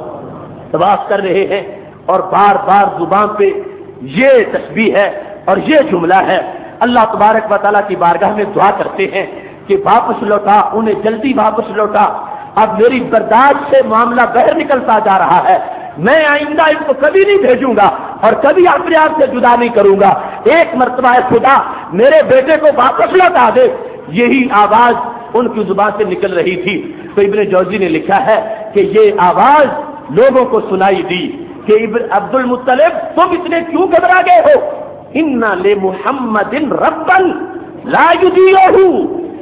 طواف کر رہے ہیں اور بار بار زبان پہ یہ تسبیح ہے اور یہ جملہ ہے۔ اللہ تبارک و تعالیٰ کی بارگاہ میں دعا کرتے ہیں کہ واپس لوٹا، انہیں جلدی واپس لوٹا۔ اب میری برداشت سے معاملہ باہر نکلتا جا رہا ہے، میں آئندہ ان کو کبھی نہیں بھیجوں گا اور کبھی اپنے آپ سے جدا نہیں کروں گا۔ ایک مرتبہ خدا میرے بیٹے کو واپس لوٹا دے، یہی آواز ان کی زبان سے نکل رہی تھی۔ تو ابن جوزی نے لکھا ہے کہ یہ آواز لوگوں کو سنائی دی کہ عبد المطلب تم اتنے کیوں گھبرا گئے ہو؟ اِنَّ لِمُحَمَّدٍ رَبًّا لَا يُضِيعُهُ،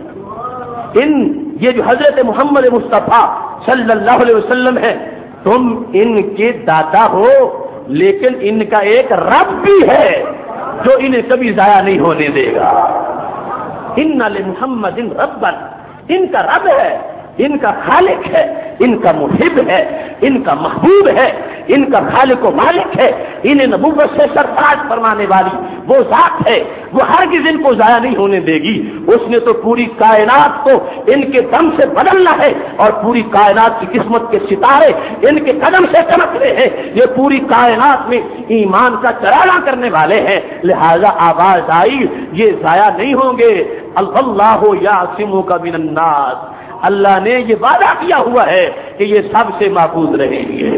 یہ جو حضرت محمد مصطفیٰ صلی اللہ علیہ وسلم ہے، تم ان کے دادا ہو لیکن ان کا ایک رب بھی ہے جو انہیں کبھی ضائع نہیں ہونے دے گا۔ اِنَّ لِمُحَمَّدٍ رَبًّا، ان کا رب ہے، ان کا خالق ہے، ان کا محب ہے، ان کا محبوب ہے، ان کا خالق و مالک ہے، انہیں نبوت سے سرفراز فرمانے والی وہ ذات ہے، وہ ہرگز ان کو ضائع نہیں ہونے دے گی۔ اس نے تو پوری کائنات کو ان کے دم سے بدلنا ہے اور پوری کائنات کی قسمت کے ستارے ان کے قدم سے چمک رہے ہیں، یہ پوری کائنات میں ایمان کا چرانہ کرنے والے ہیں، لہذا آواز آئی یہ ضائع نہیں ہوں گے۔ اللہ یعصمک من الناس، اللہ نے یہ وعدہ کیا ہوا ہے کہ یہ سب سے محفوظ رہیں گے۔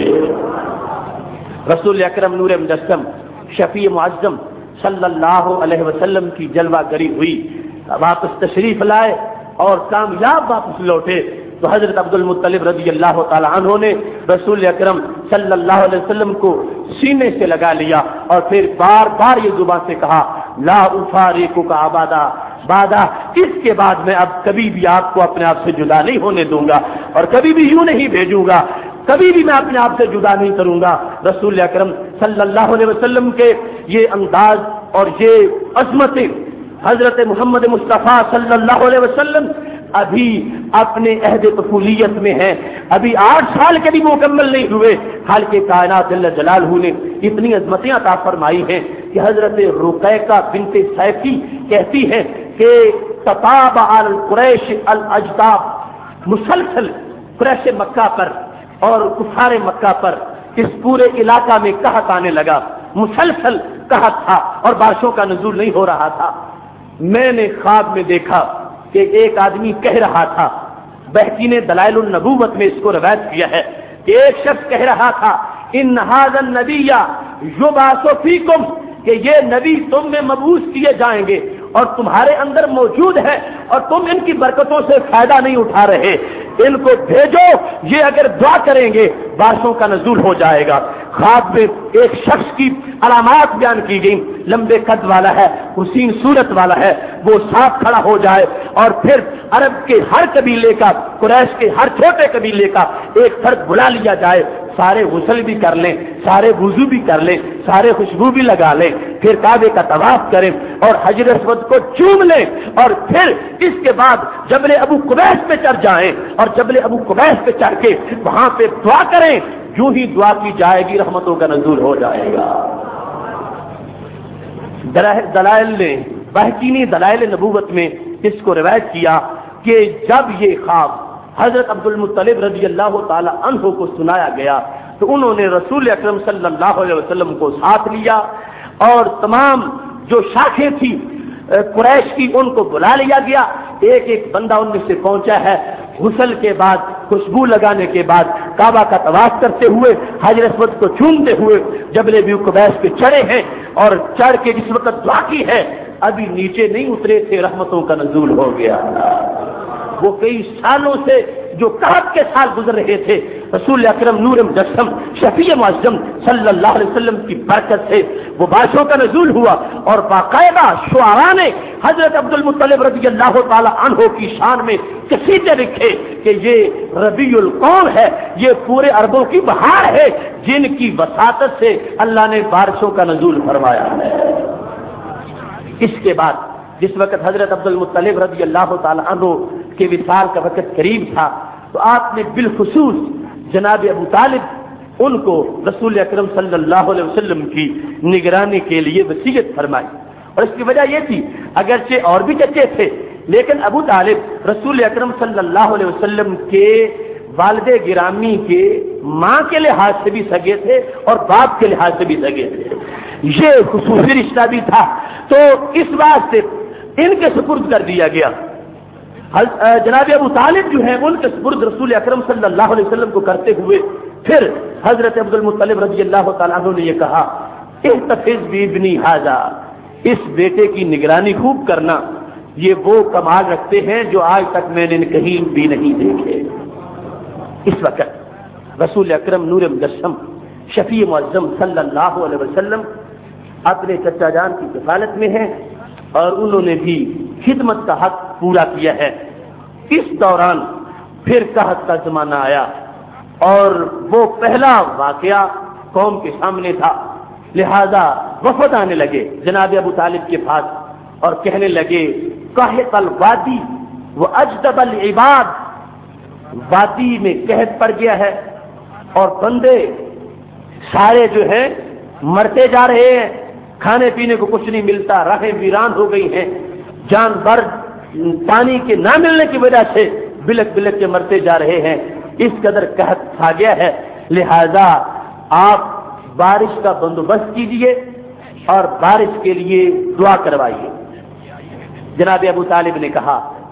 رسول اکرم نور مجسم شفیع معظم صلی اللہ علیہ وسلم کی جلوہ گری ہوئی، واپس تشریف لائے اور کامیاب واپس لوٹے تو حضرت عبد المطلب رضی اللہ تعالی عنہ نے رسول اکرم صلی اللہ علیہ وسلم کو سینے سے لگا لیا اور پھر بار بار یہ زبان سے کہا لا افارقک ابدا، وعدہ اس کے بعد میں اب کبھی بھی آپ کو اپنے آپ سے جدا نہیں ہونے دوں گا اور کبھی بھی یوں نہیں بھیجوں گا، کبھی بھی میں اپنے آپ سے جدا نہیں کروں گا۔ رسول اکرم صلی اللہ علیہ وسلم کے یہ انداز اور یہ عظمتیں، حضرت محمد مصطفیٰ صلی اللہ علیہ وسلم ابھی اپنے عہد طفولیت میں ہیں، ابھی 8 سال کے بھی مکمل نہیں ہوئے، خالق کائنات جل جلالہ نے اتنی عظمتیں عطا فرمائی ہیں کہ حضرت رقیقہ بنت سیفی کہتی ہیں کہ तताब अल कुरैश अल अजदाब, मुसलसल कुरैश मक्का पर और कुफार मक्का पर इस पूरे इलाका में कहत आने लगा, मुसलसल कहत था और बारिशों का नुज़ूल नहीं हो रहा था। मैंने ख्वाब में देखा कि एक आदमी कह रहा था, बहकी ने दलाइलुन नबूवत में इसको रवायत किया है कि एक शख्स कह रहा था, इन हाज़न नबिय्या युबासु फीकुम, कि ये नबी तुम में मबूस किए जाएंगे और तुम्हारे अंदर मौजूद है और तुम इनकी बरकतों से फायदा नहीं उठा रहे, इनको भेजो, ये अगर दुआ करेंगे बारिशों का नज़ूल हो जाएगा। ख्वाब में एक शख्स की अलामात बयान की गई, लंबे कद वाला है, हुसीन सूरत वाला है, वो साफ खड़ा हो जाए और फिर अरब के हर कबीले का, कुरैश के हर छोटे कबीले का एक फर्द बुला लिया जाए, सारे गुस्ल भी कर लें, सारे वुजू भी कर लें, सारे खुशबू भी लगा लें, फिर काबे का तवाफ करें और हजर अस्वद को चूम लें और फिर इसके बाद जबल अबू कुबैस पे चढ़ जाएं और जबल अबू कुबैस पे चढ़ के वहां पे दुआ करें, यूं ही दुआ की जाएगी, रहमतों का नज़ूल हो जाएगा। दलाइल ने, बहकीनी दलाइल नबूवत में इसको रिवायत किया कि जब ये ख्वाब हजरत अब्दुल मुत्तलिब रज़ी अल्लाह ताला अन्हु को सुनाया गया तो उन्होंने रसूल अकरम सल्लल्लाहु अलैहि वसल्लम को साथ लिया और तमाम जो शाखें थी कुरैश की उनको बुला लिया गया। एक एक बंदा उनमें से पहुंचा है, गुस्ल के बाद, खुशबू लगाने के बाद काबा का तवाफ करते हुए, हजर अस्वद को चूमते हुए जबल अबू कुबैस पे चढ़े हैं और चढ़ के जिस वक्त दुआ की है अभी नीचे नहीं उतरे थे, रहमतों का नज़ूल हो गया। वो कई सालों से जो कहत के साल गुजर रहे थे, रसूल अकरम नूर मुजस्सम शफीए मुअज़्ज़म सल्लल्लाहु अलैहि वसल्लम की बरकत से वो बारिशों का नज़ूल हुआ और बाकायदा शुआरा ने हजरत अब्दुल मुत्तलिब रज़ियल्लाहु ताला अन्हु की शान में कसीदे लिखे कि ये रबीउल कौम है, ये पूरे अरबों की बहार है जिनकी वसातत से अल्लाह ने बारिशों का नज़ूल फरमाया है। इसके बाद जिस वक्त हजरत अब्दुल मुत्तलिब रज़ियल्लाहु ताला अन्हु के विसाल का वक्त करीब था तो आपने बिलखुसूस जनाब अबू तालिब उनको रसूल अकरम सल्लल्लाहु अलैहि वसल्लम की निगरानी के लिए वसीयत फरमाई। और इसकी वजह यह थी, अगरचे और भी चचे थे लेकिन अबू तालिब रसूल अकरम सल्लल्लाहु अलैहि वसल्लम के वालिदे गिरामी के माँ के लिहाज से भी सगे थे और बाप के लिहाज से भी सगे थे। ये खुसूसी रिश्ता भी था, तो इस बात से इनके सुपुर्द कर दिया गया। जनाब अबू तालिब जो है उनके सुपुर्द रसूल अकरम सल्लल्लाहु अलैहि वसल्लम को करते हुए फिर हजरत अब्दुल मुत्तलिब रज़ियल्लाहु ताला अन्हु ने यह कहा, इहतफिज़ बिइब्नी हाज़ा, इस बेटे की निगरानी खूब करना, ये वो कमाल रखते हैं जो आज तक मैंने कहीं भी नहीं देखे। इस वक्त रसूल अकरम नूर मुजस्सम शफी मुअज़्ज़म सल्लल्लाहु अलैहि वसल्लम अपने चचा जान की कफालत में हैं और उन्होंने भी खिदमत का हक पूरा किया है। इस दौरान फिर कहत का जमाना आया और वो पहला वाकया कौम के सामने था, लिहाजा वफद आने लगे जनाब अबू तालिब के पास और कहने लगे, कहतल वादी व अजदबल इबाद, वादी में कहत पड़ गया है और बंदे सारे जो है मरते जा रहे हैं, खाने पीने को कुछ नहीं मिलता, राहें वीरान हो गई हैं, जानवर पानी के ना मिलने की वजह से बिलक बिलक के मरते जा रहे हैं। इस कदर कहत छा गया है, लिहाजा आप बारिश का बंदोबस्त कीजिए और बारिश के लिए दुआ करवाइए। जनाब अबू तालिब ने कहा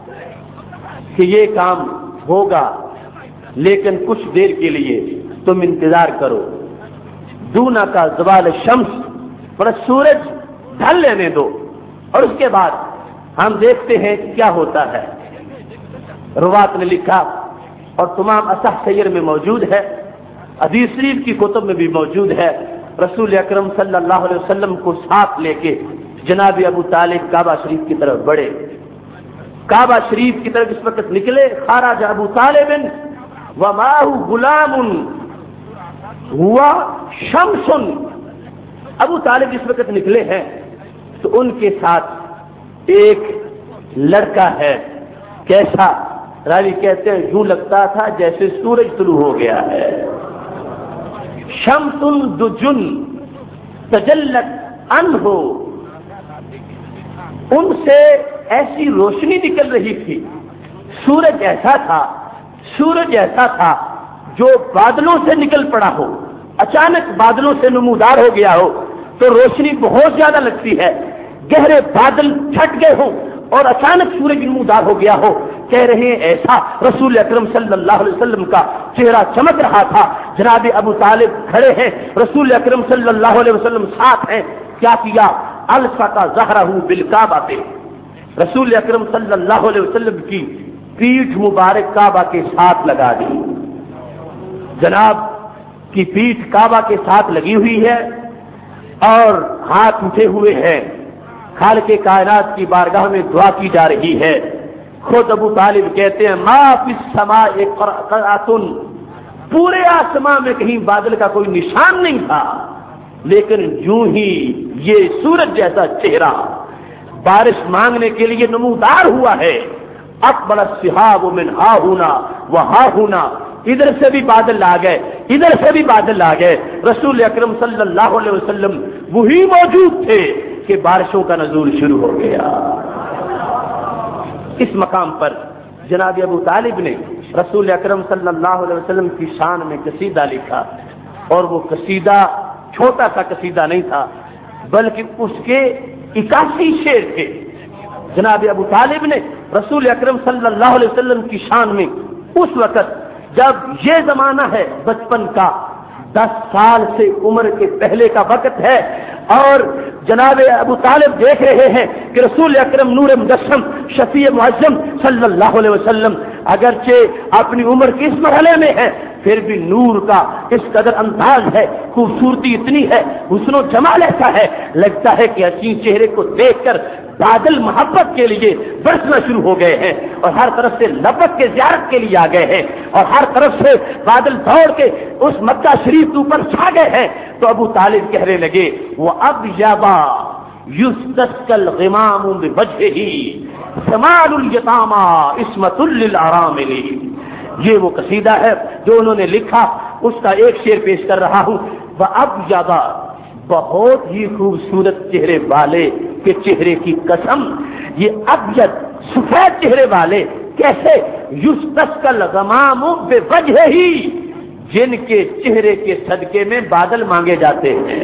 कि ये काम होगा लेकिन कुछ देर के लिए तुम इंतजार करो, दूना का ज़वाल शम्स, पर सूरज ढल लेने दो और उसके बाद हम देखते हैं क्या होता है। रुवात ने लिखा और तमाम असह सैर में मौजूद है, हदीस शरीफ की कुतुब में भी मौजूद है, रसूल अकरम सल्लल्लाहु अलैहि वसल्लम को साथ लेके जनाब अबू तालिब काबा शरीफ की तरफ बढ़े। काबा शरीफ की तरफ इस वक्त निकले, खराज अबू तालिबिन व माहु गुलामुन हुआ शम्सुन, अबू तालिब इस वक्त निकले हैं तो उनके साथ एक लड़का है। कैसा? रावी कहते हैं यूं लगता था जैसे सूरज तुलू हो गया है। शम्सुन दुजुन तजल्लत अनहु, उनसे ایسی روشنی نکل رہی تھی، سورج ایسا تھا جو بادلوں سے نکل پڑا ہو، اچانک بادلوں سے نمودار ہو گیا ہو تو روشنی بہت زیادہ لگتی ہے، گہرے بادل چھٹ گئے ہوں اور اچانک سورج نمودار ہو گیا ہو، کہہ رہے ہیں ایسا رسول اکرم صلی اللہ علیہ وسلم کا چہرہ چمک رہا تھا۔ جناب ابو طالب کھڑے ہیں، رسول اکرم صلی اللہ علیہ وسلم ساتھ ہیں، کیا کیا؟ الصق ظہرہ بالکعبہ پہ، رسول اکرم صلی اللہ علیہ وسلم کی پیٹھ مبارک کعبہ کے ساتھ لگا دی، جناب کی پیٹھ کعبہ کے ساتھ لگی ہوئی ہے اور ہاتھ اٹھے ہوئے ہیں، خالق کائنات کی بارگاہ میں دعا کی جا رہی ہے۔ خود ابو طالب کہتے ہیں ما فی السماء قرعۃ، پورے آسمان میں کہیں بادل کا کوئی نشان نہیں تھا، لیکن یوں ہی یہ سورج جیسا چہرہ بارش مانگنے کے لیے نمودار ہوا ہے۔ اقبل السحاب من ہا ہونا و ہا ہونا، ادھر سے بھی بادل آ گئے، ادھر سے بھی بادل آ گئے، رسول اکرم صلی اللہ علیہ وسلم وہی موجود تھے کہ بارشوں کا نزول شروع ہو گیا۔ اس مقام پر جناب ابو طالب نے رسول اکرم صلی اللہ علیہ وسلم کی شان میں قصیدہ لکھا، اور وہ قصیدہ چھوٹا سا قصیدہ نہیں تھا بلکہ اس کے 81 شعر تھے۔ جناب ابو طالب نے رسول اکرم صلی اللہ علیہ وسلم کی شان میں اس وقت جب یہ زمانہ ہے بچپن کا، 10 سال سے عمر کے پہلے کا وقت ہے، اور جناب ابو طالب دیکھ رہے ہیں کہ رسول اکرم نور مجسم شفیع معظم صلی اللہ علیہ وسلم اگرچہ اپنی عمر کے اس مرحلے میں ہے، پھر بھی نور کا اس قدر انداز ہے، خوبصورتی اتنی ہے، حسن و جمال ایسا ہے، لگتا ہے کہ حسین چہرے کو دیکھ کر بادل محبت کے لیے برسنا شروع ہو گئے ہیں، اور ہر طرف سے لبت کے زیارت کے لیے آ گئے ہیں، اور ہر طرف سے بادل دوڑ کے اس مکہ شریف کے اوپر چھا گئے ہیں۔ تو ابو طالب کہنے لگے وہ اب یابا یستسقى الغمام بوجهه شمال الیتامی عصمۃ للارامل، یہ وہ قصیدہ ہے جو انہوں نے لکھا، اس کا ایک شعر پیش کر رہا ہوں۔ وَأَبْ یابا، بہت ہی خوبصورت چہرے والے کے چہرے کی قسم، یہ ابیض سفید چہرے والے کیسے؟ یستسقى الغمام بوجهه، جن کے چہرے کے صدقے میں بادل مانگے جاتے ہیں،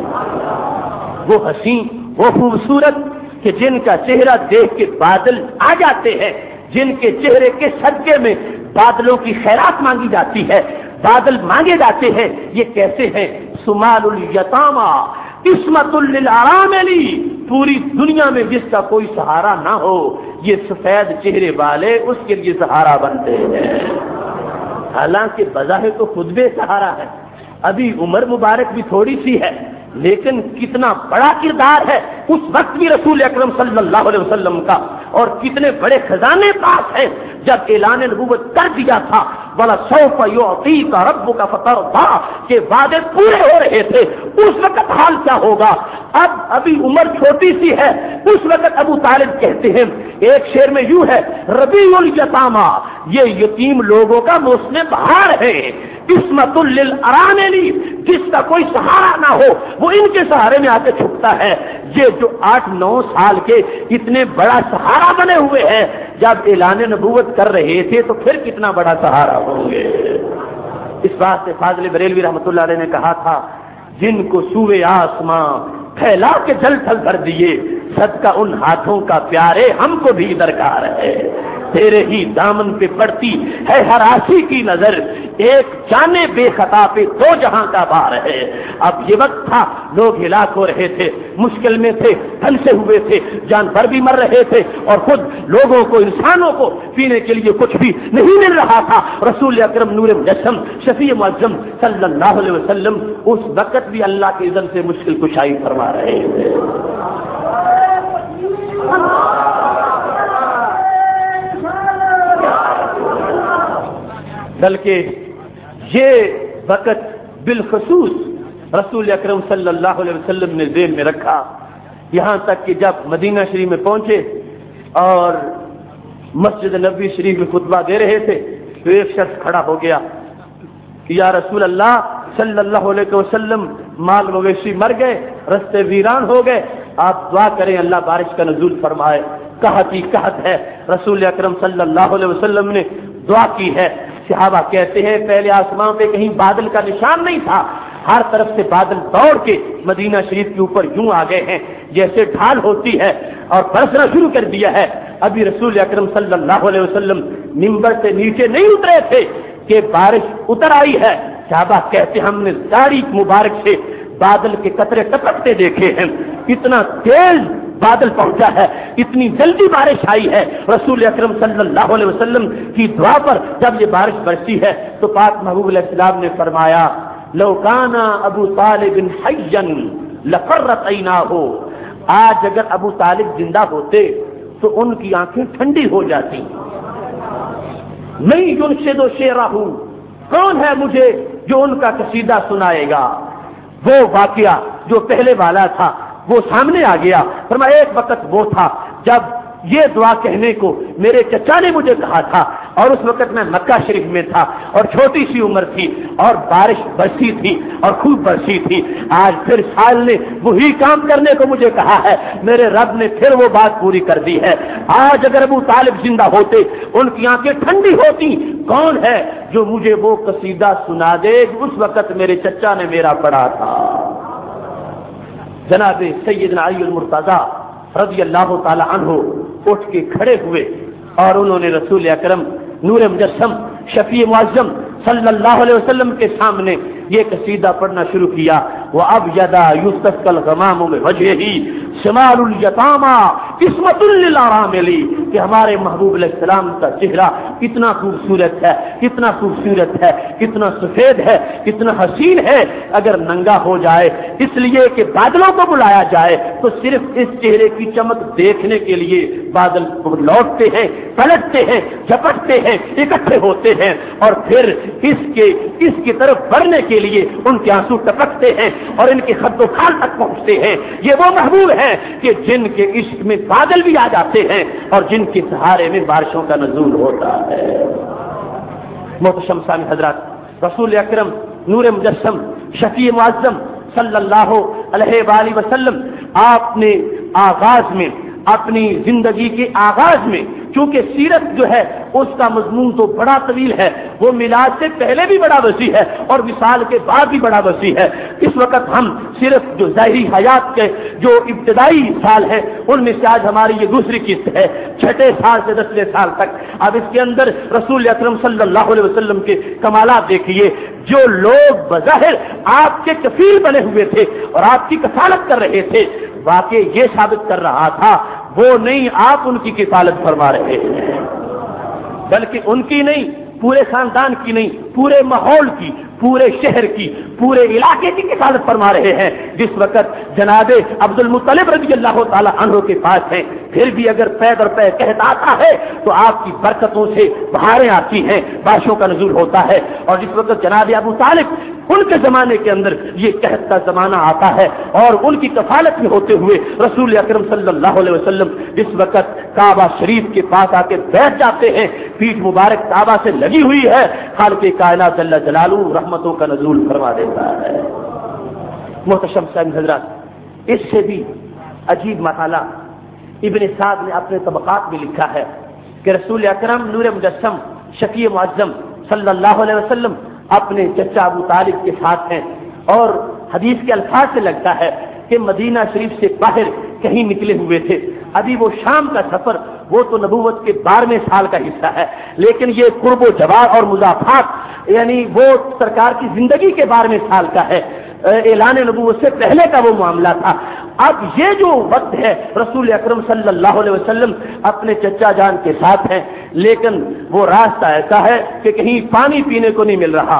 وہ حسین، وہ خوبصورت کہ جن کا چہرہ دیکھ کے بادل آ جاتے ہیں، جن کے چہرے کے صدقے میں بادلوں کی خیرات مانگی جاتی ہے، بادل مانگے جاتے ہیں، یہ کیسے ہیں؟ شمال الیتامی عصمۃ للارامل، پوری دنیا میں جس کا کوئی سہارا نہ ہو، یہ سفید چہرے والے اس کے لیے سہارا بنتے ہیں۔ حالانکہ بظاہر تو خود بے سہارا ہے، ابھی عمر مبارک بھی تھوڑی سی ہے، لیکن کتنا بڑا کردار ہے اس وقت بھی رسول اکرم صلی اللہ علیہ وسلم کا، اور کتنے بڑے خزانے پاس ہیں۔ جب اعلان نبوت کر دیا تھا وَلَسَوْفَ يُعْطِيكَ رَبُّكَ فَتَرْضَىٰ کہ وعدے پورے ہو رہے تھے، اس وقت حال کیا ہوگا؟ اب ابھی عمر چھوٹی سی ہے، اس وقت ابو طالب کہتے ہیں، ایک شعر میں یوں ہے ربیع الیتامی، یہ یتیم لوگوں کا موسم بہار ہے، عصمۃ للارامل، جس کا کوئی سہارا نہ ہو وہ ان کے سہارے میں آ کے چھپتا ہے۔ یہ جو 8-9 سال کے اتنے بڑا سہارا بنے ہوئے ہیں، جب اعلان نبوت کر رہے تھے تو پھر کتنا بڑا سہارا ہوں گے۔ اس بات سے فاضل بریلوی رحمۃ اللہ علیہ نے کہا تھا، جن کو سوئے آسماں پھیلا کے جل تھل کر دیے، صدقہ ان ہاتھوں کا پیارے ہم کو بھی درکار ہے، تیرے ہی دامن پہ پڑتی ہے ہر آسی کی نظر، ایک جانے بے خطا پہ 2 جہاں کا بار ہے۔ اب یہ وقت تھا لوگ ہلاک ہو رہے تھے، مشکل میں تھے، پھنسے ہوئے تھے، جانور بھی مر رہے تھے، اور خود لوگوں کو، انسانوں کو پینے کے لیے کچھ بھی نہیں مل رہا تھا۔ رسول اکرم نور مجسم شفیع معظم صلی اللہ علیہ وسلم اس وقت بھی اللہ کے اذن سے مشکل کشائی فرما رہے تھے۔ بلکہ یہ وقت بالخصوص رسول اکرم صلی اللہ علیہ وسلم نے ذہن میں رکھا، یہاں تک کہ جب مدینہ شریف میں پہنچے اور مسجد نبوی شریف میں خطبہ دے رہے تھے تو ایک شخص کھڑا ہو گیا کہ یا رسول اللہ صلی اللہ علیہ وسلم، مال مویشی مر گئے، رستے ویران ہو گئے، آپ دعا کریں اللہ بارش کا نزول فرمائے۔ कहत ही कहत है। रसूल अकरम सल्लल्लाहु अलैहि वसल्लम ने दुआ की है। सहाबा कहते हैं पहले आसमान पे कहीं बादल का निशान नहीं था, हर तरफ से बादल दौड़ के मदीना शरीफ के ऊपर यूं आ गए हैं जैसे ढाल होती है और बरसना शुरू कर दिया है। अभी रसूल अकरम सल्लल्लाहु अलैहि वसल्लम मिंबर से नीचे नहीं उतरे थे कि बारिश उतर आई है। सहाबा कहते हमने दाढ़ी मुबारक से बादल के कतरे टपकते देखे हैं, इतना तेज बादल पहुंचा है, इतनी जल्दी बारिश आई है। रसूल अकरम सल्लल्लाहु अलैहि वसल्लम की दुआ पर जब ये बारिश बरसी है तो पाक महबूब अलैहिस्सलाम ने फरमाया लौ काना अबू तालिब हय्यन लक़र्रत ऐनाहु, आज अगर अबू तालिब जिंदा होते तो उनकी आंखें ठंडी हो जाती। मैं युनशिदु शेरहु, कौन है मुझे जो उनका कसीदा सुनाएगा। वो वाकया जो पहले वाला था वो सामने आ गया। फरमाया एक वक्त वो था जब ये दुआ कहने को मेरे चचा ने मुझे कहा था और उस वक्त मैं मक्का शरीफ में था और छोटी सी उम्र थी और बारिश बरसी थी और खूब बरसी थी। आज फिर साल ने वही काम करने को मुझे कहा है, मेरे रब ने फिर वो बात पूरी कर दी है। आज अगर अबू तालिब जिंदा होते उनकी आंखें ठंडी होती, कौन है जो मुझे वो कसीदा सुना दे उस वक्त मेरे चचा ने मेरा पढ़ा था। जनाब सैयदना अली मुर्तजा रज़ी अल्लाह ताला अन्हु उठ के खड़े हुए और उन्होंने रसूल अकरम नूर मुजस्सम शफी मुअज़्ज़म सल्लल्लाहु अलैहि वसल्लम के सामने ये कसीदा पढ़ना शुरू किया। वो अब यदा युस्तस्कल गमाम में वजही शमालुल यतामा किस्मतुल लिल आरामिली, कि हमारे महबूब अलैहिस्सलाम का चेहरा कितना खूबसूरत है, कितना खूबसूरत है, कितना सफेद है, कितना हसीन है। अगर नंगा हो जाए इसलिए कि बादलों को बुलाया जाए तो सिर्फ इस चेहरे की चमक देखने के लिए बादल लौटते हैं, पलटते हैं, झपटते हैं, इकट्ठे होते हैं और फिर इसकी तरफ बढ़ने के लिए उनके आंसू टपकते हैं और इनके खद्दो खाल तक पहुंचते हैं। ये वो महबूब है कि जिनके इश्क में बादल भी आ जाते हैं और जिनके सहारे में बारिशों का नज़ूल होता है। मोहतरम सामी हजरात, रसूल अकरम नूर मुजस्सम शफी मुअज़्ज़म सल्लल्लाहु अलैहि वसल्लम आपने आगाज में अपनी जिंदगी के आगाज में, चूंकि सीरत जो है उसका मजमून तो बड़ा तवील है, वो मिलाद से पहले भी बड़ा वसी है और विसाल के बाद भी बड़ा वसी है। इस वक्त हम सिर्फ जो ज़ाहिरी हयात के जो इब्तदाई साल है उनमें से आज हमारी ये दूसरी किस्त है, छठे साल से 10वें साल तक। अब इसके अंदर रसूल अकरम सल्लल्लाहु अलैहि वसल्लम के कमालात देखिए। जो लोग बज़ाहिर आपके कफील बने हुए थे और आपकी कफालत कर रहे थे, वाकई ये साबित कर रहा था वो नहीं आप उनकी किफालत फरमा रहे हैं, बल्कि उनकी नहीं, पूरे खानदान की नहीं, पूरे माहौल की, पूरे शहर की, पूरे इलाके की किफालत फरमा रहे हैं। जिस वक्त जनाबे अब्दुल मुत्तलिब रज़ी अल्लाह ताला अन्हु के पास हैं, फिर भी अगर पैद और पैद कहत आता है तो आपकी बरकतों से बहारें आती हैं, बारिशों का नज़ूल होता है। और जिस वक्त जनाबे अबू तालिब उनके जमाने के अंदर ये कहत का जमाना आता है और उनकी कफालत में होते हुए रसूल अकरम सल्लल्लाहु अलैहि वसल्लम जिस वक्त काबा शरीफ के पास आके बैठ जाते हैं, पीठ मुबारक काबा से लगी हुई है, खालिक़े कायनात जल्ल जलालुहु रहमतों का नज़ूल फरमा देता है। मोहतरम साहिब हज़रात, इससे भी अजीब मसाला इब्न साद ने अपने तबक़ात में लिखा है कि रसूल अकरम नूर मुजस्सम शफी मुअज़्ज़म सल्लल्लाहु अलैहि वसल्लम अपने चचा अबू तालिब के साथ हैं और हदीस के अल्फाज से लगता है कि मदीना शरीफ से बाहर कहीं निकले हुए थे। अभी वो शाम का सफर, वो तो नबूवत के 12वें साल का हिस्सा है, लेकिन ये कुर्बो जवार और मुज़ाफ़ात यानी वो सरकार की जिंदगी के 12वें साल का है, ऐलान नबूवत से पहले का वो मामला था। अब ये जो वक्त है रसूल अकरम सल्लल्लाहु अलैहि वसल्लम अपने चचा जान के साथ हैं, लेकिन वो रास्ता ऐसा है कि कहीं पानी पीने को नहीं मिल रहा।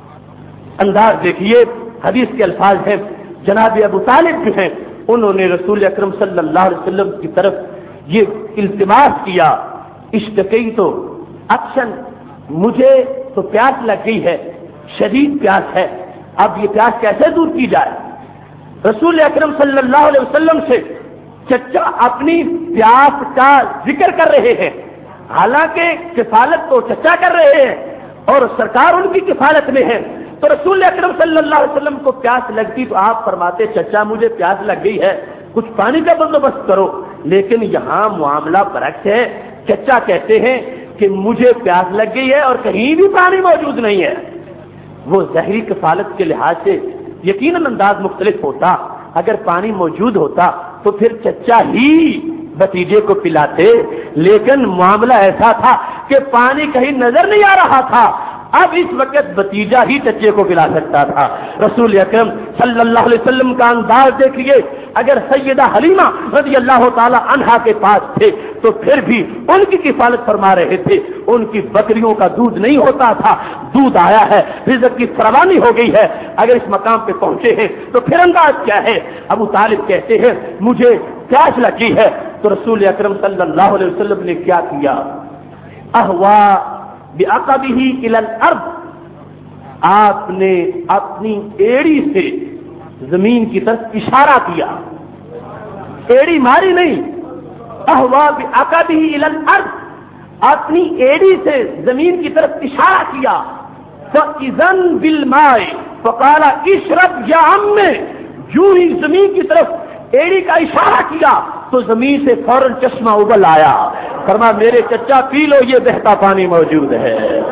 अंदाज देखिए, हदीस के अल्फाज हैं, जनाब अबू तालिब जो हैं उन्होंने रसूल अकरम सल्लल्लाहु अलैहि वसल्लम की तरफ ये इल्तिमास किया, इश्तकी तो अक्सन, मुझे तो प्यास लग गई है, शदीद प्यास है, अब ये प्यास कैसे दूर की जाए। रसूल अकरम सल्लल्लाहु अलैहि वसल्लम से चचा अपनी प्यास का जिक्र कर रहे हैं, हालांकि किफालत तो चचा कर रहे हैं और सरकार उनकी किफालत में है। तो रसूल अकरम सल्लल्लाहु अलैहि वसल्लम को प्यास लगती तो आप फरमाते चचा मुझे प्यास लग गई है, कुछ पानी का बंदोबस्त करो, لیکن یہاں معاملہ برعکس ہے. چچا کہتے ہیں کہ مجھے پیاس لگ گئی ہے اور کہیں بھی پانی موجود نہیں ہے. وہ ظاہری کفالت کے لحاظ سے یقیناً انداز مختلف ہوتا. اگر پانی موجود ہوتا تو پھر چچا ہی بھتیجے کو پلاتے، لیکن معاملہ ایسا تھا کہ پانی کہیں نظر نہیں آ رہا تھا. اب اس وقت بھتیجا ہی چچے کو پلا سکتا تھا. رسول اکرم صلی اللہ علیہ وسلم کا انداز دیکھیے. اگر سیدہ حلیمہ رضی اللہ تعالی عنہا کے پاس تھے تو پھر بھی ان کی کفالت فرما رہے تھے. ان کی بکریوں کا دودھ نہیں ہوتا تھا، دودھ آیا ہے، رزق کی فراوانی ہو گئی ہے. اگر اس مقام پہ پہنچے ہیں تو پھر انداز کیا ہے؟ ابو طالب کہتے ہیں مجھے پیاس لگی ہے. تو رسول اکرم صلی اللہ علیہ وسلم نے کیا کیا؟ احوا بعقبہ الی الارض، آپ نے اپنی ایڑی سے زمین کی طرف اشارہ کیا. ایڑی ماری نہیں، احوا بعقبہ الی الارض، اپنی ایڑی سے زمین کی طرف اشارہ کیا. فاذن بالماء فقال اشرب یا عمّ، جو ہی زمین کی طرف ایڑی کا اشارہ کیا تو زمین سے فوراً چشمہ ابل آیا. فرما میرے چچا پی لو، یہ بہتا پانی موجود ہے.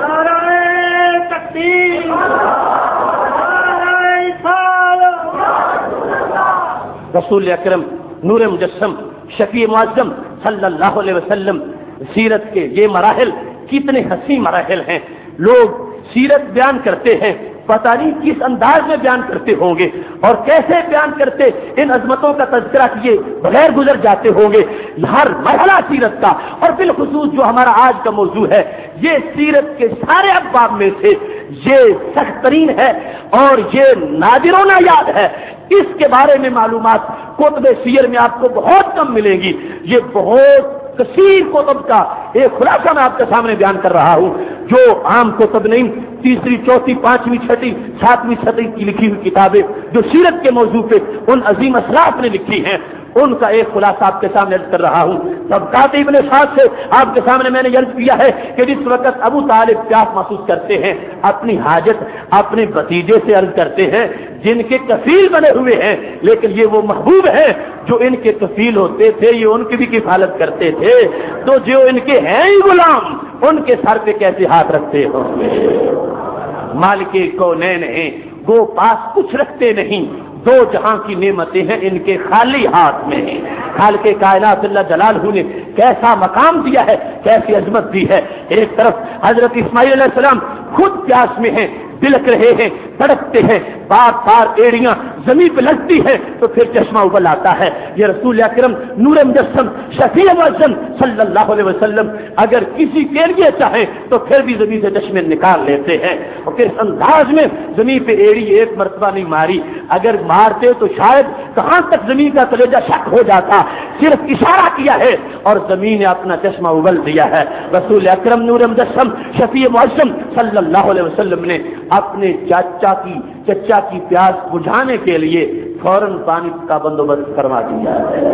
رسول اکرم نور مجسم شفیع معظم صلی اللہ علیہ وسلم سیرت کے یہ مراحل کتنے حسین مراحل ہیں. لوگ سیرت بیان کرتے ہیں، پتہ نہیں کس انداز میں بیان کرتے ہوں گے اور کیسے بیان کرتے، ان عظمتوں کا تذکرہ کیے بغیر گزر جاتے ہوں گے. ہر مرحلہ سیرت کا، اور بالخصوص جو ہمارا آج کا موضوع ہے، یہ سیرت کے سارے ابواب میں سے یہ سخت ترین ہے اور یہ نادرونہ یاد ہے. اس کے بارے میں معلومات کتب سیر میں آپ کو بہت کم ملیں گی. یہ بہت کثیر کتب کا ایک خلاصہ میں آپ کے سامنے بیان کر رہا ہوں، جو عام کتب نہیں، تیسری، چوتھی، پانچویں، چھٹی، ساتویں صدی کی لکھی ہوئی کتابیں جو سیرت کے موضوع پہ ان عظیم اسلاف نے لکھی ہیں، ان کا ایک خلاصہ آپ کے سامنے عرض کر رہا ہوں. طبقات ابن سعد سے آپ کے سامنے میں نے عرض کیا ہے کہ جس وقت ابو طالب پیاس محسوس کرتے ہیں، اپنی حاجت اپنے بھتیجے سے عرض کرتے ہیں جن کے کفیل بنے ہوئے ہیں، لیکن یہ وہ محبوب ہیں جو ان کے کفیل ہوتے تھے، یہ ان کی بھی کفالت کرتے تھے. تو جو ان کے ہیں ہی غلام، ان کے سر پہ کیسے ہاتھ رکھتے ہوں گے؟ مالک کونین ہیں، وہ پاس کچھ رکھتے نہیں، دو جہاں کی نعمتیں ہیں ان کے خالی ہاتھ میں ہیں. خالق کائنات اللہ جلالہ نے کیسا مقام دیا ہے، کیسی عظمت دی ہے. ایک طرف حضرت اسماعیل علیہ السلام خود پیاس میں ہیں، بلک رہے ہیں، تڑپتے ہیں، بار بار ایڑیاں زمین پہ لگتی ہیں تو پھر چشمہ ابل آتا ہے. یہ رسول اکرم نور مجسم شفیع معظم صلی اللہ علیہ وسلم اگر کسی کے لیے چاہیں تو پھر بھی زمین سے چشمے نکال لیتے ہیں. اور پھر اس انداز میں زمین پہ ایڑی ایک مرتبہ نہیں ماری، اگر مارتے تو شاید کہاں تک زمین کا کلیجہ شک ہو جاتا. صرف اشارہ کیا ہے اور زمین نے اپنا چشمہ ابل دیا ہے. رسول اکرم نور مجسم شفیع معظم صلی اللہ علیہ وسلم نے اپنے چچا کی پیاس بجھانے کے لیے فوراً پانی کا بندوبست کروا دیا ہے.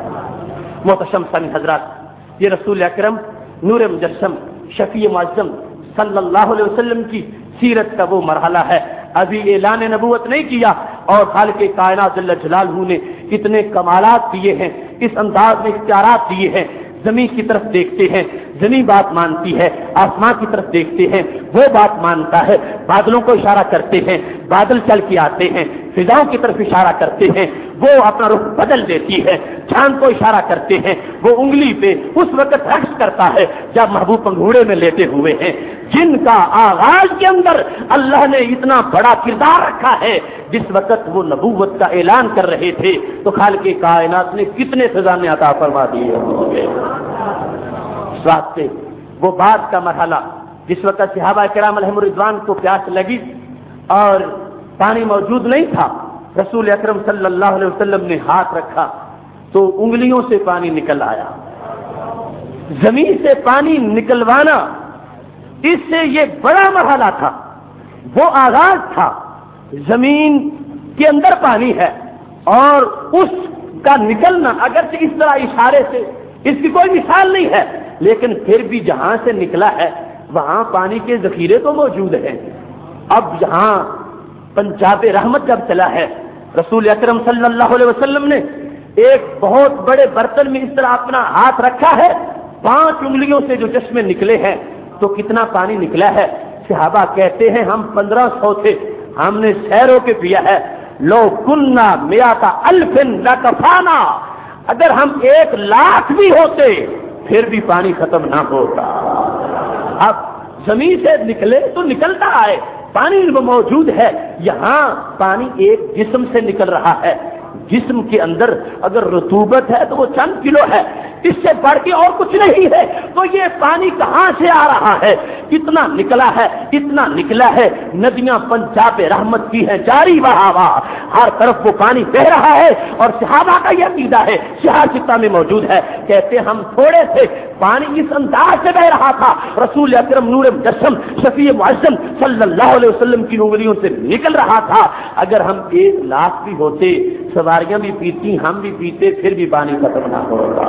محتشم سامع حضرات، یہ رسول اکرم نور مجسم شفیع معظم صلی اللہ علیہ وسلم کی سیرت کا وہ مرحلہ ہے. ابھی اعلان نبوت نہیں کیا اور خالق کائنات جل جلالہ نے اتنے کمالات دیے ہیں، اس انداز میں اختیارات دیے ہیں. زمین کی طرف دیکھتے ہیں، زمین بات مانتی ہے. آسمان کی طرف دیکھتے ہیں، وہ بات مانتا ہے. بادلوں کو اشارہ کرتے ہیں، بادل چل کے آتے ہیں. فضاؤں کی طرف اشارہ کرتے ہیں، وہ اپنا رخ بدل دیتی ہے. چاند کو اشارہ کرتے ہیں، وہ انگلی پہ اس وقت رقص کرتا ہے جب محبوب پنگھوڑے میں لیتے ہوئے ہیں. جن کا آغاز کے اندر اللہ نے اتنا بڑا کردار رکھا ہے، جس وقت وہ نبوت کا اعلان کر رہے تھے تو خالق کائنات نے کتنے خزانے عطا فرما دیے ہوں گے. سے وہ بعد کا مرحلہ جس وقت صحابہ کرام علیہم الرضوان کو پیاس لگی اور پانی موجود نہیں تھا، رسول اکرم صلی اللہ علیہ وسلم نے ہاتھ رکھا تو انگلیوں سے پانی نکل آیا. زمین سے پانی نکلوانا اس سے یہ بڑا مرحلہ تھا، وہ آغاز تھا. زمین کے اندر پانی ہے اور اس کا نکلنا اگرچہ اس طرح اشارے سے، اس کی کوئی مثال نہیں ہے، لیکن پھر بھی جہاں سے نکلا ہے وہاں پانی کے ذخیرے تو موجود ہیں. اب یہاں پنجاب رحمت جب چلا ہے، رسول اکرم صلی اللہ علیہ وسلم نے ایک بہت بڑے برتن میں اس طرح اپنا ہاتھ رکھا ہے، 5 انگلیوں سے جو چشمے نکلے ہیں تو کتنا پانی نکلا ہے؟ صحابہ کہتے ہیں ہم 1500 تھے، ہم نے سیر ہو کے پیا ہے۔ لو کننا میات الف لکفانا، اگر ہم 1,00,000 بھی ہوتے پھر بھی پانی ختم نہ ہوتا۔ اب زمین سے نکلے تو نکلتا ہے، پانی موجود ہے۔ یہاں پانی ایک جسم سے نکل رہا ہے، جسم کے اندر اگر رطوبت ہے تو وہ چند کلو ہے، اس سے بڑھ کے اور کچھ نہیں ہے، تو یہ پانی کہاں سے آ رہا ہے؟ کتنا نکلا ہے، اتنا نکلا ہے۔ ندیاں پنجاب رحمت کی ہیں جاری بہاوا، ہر طرف وہ پانی بہ رہا ہے۔ اور صحابہ کا یہ عقیدہ ہے، صحاح میں موجود ہے، کہتے ہم تھوڑے تھے، پانی اس انداز سے بہ رہا تھا، رسول اکرم نور مجسم شفیع معظم صلی اللہ علیہ وسلم کی انگلیوں سے نکل رہا تھا۔ اگر ہم 1,00,000 بھی ہوتے، سواریاں بھی پیتی، ہم بھی پیتے، پھر بھی پانی ختم نہ ہوگا۔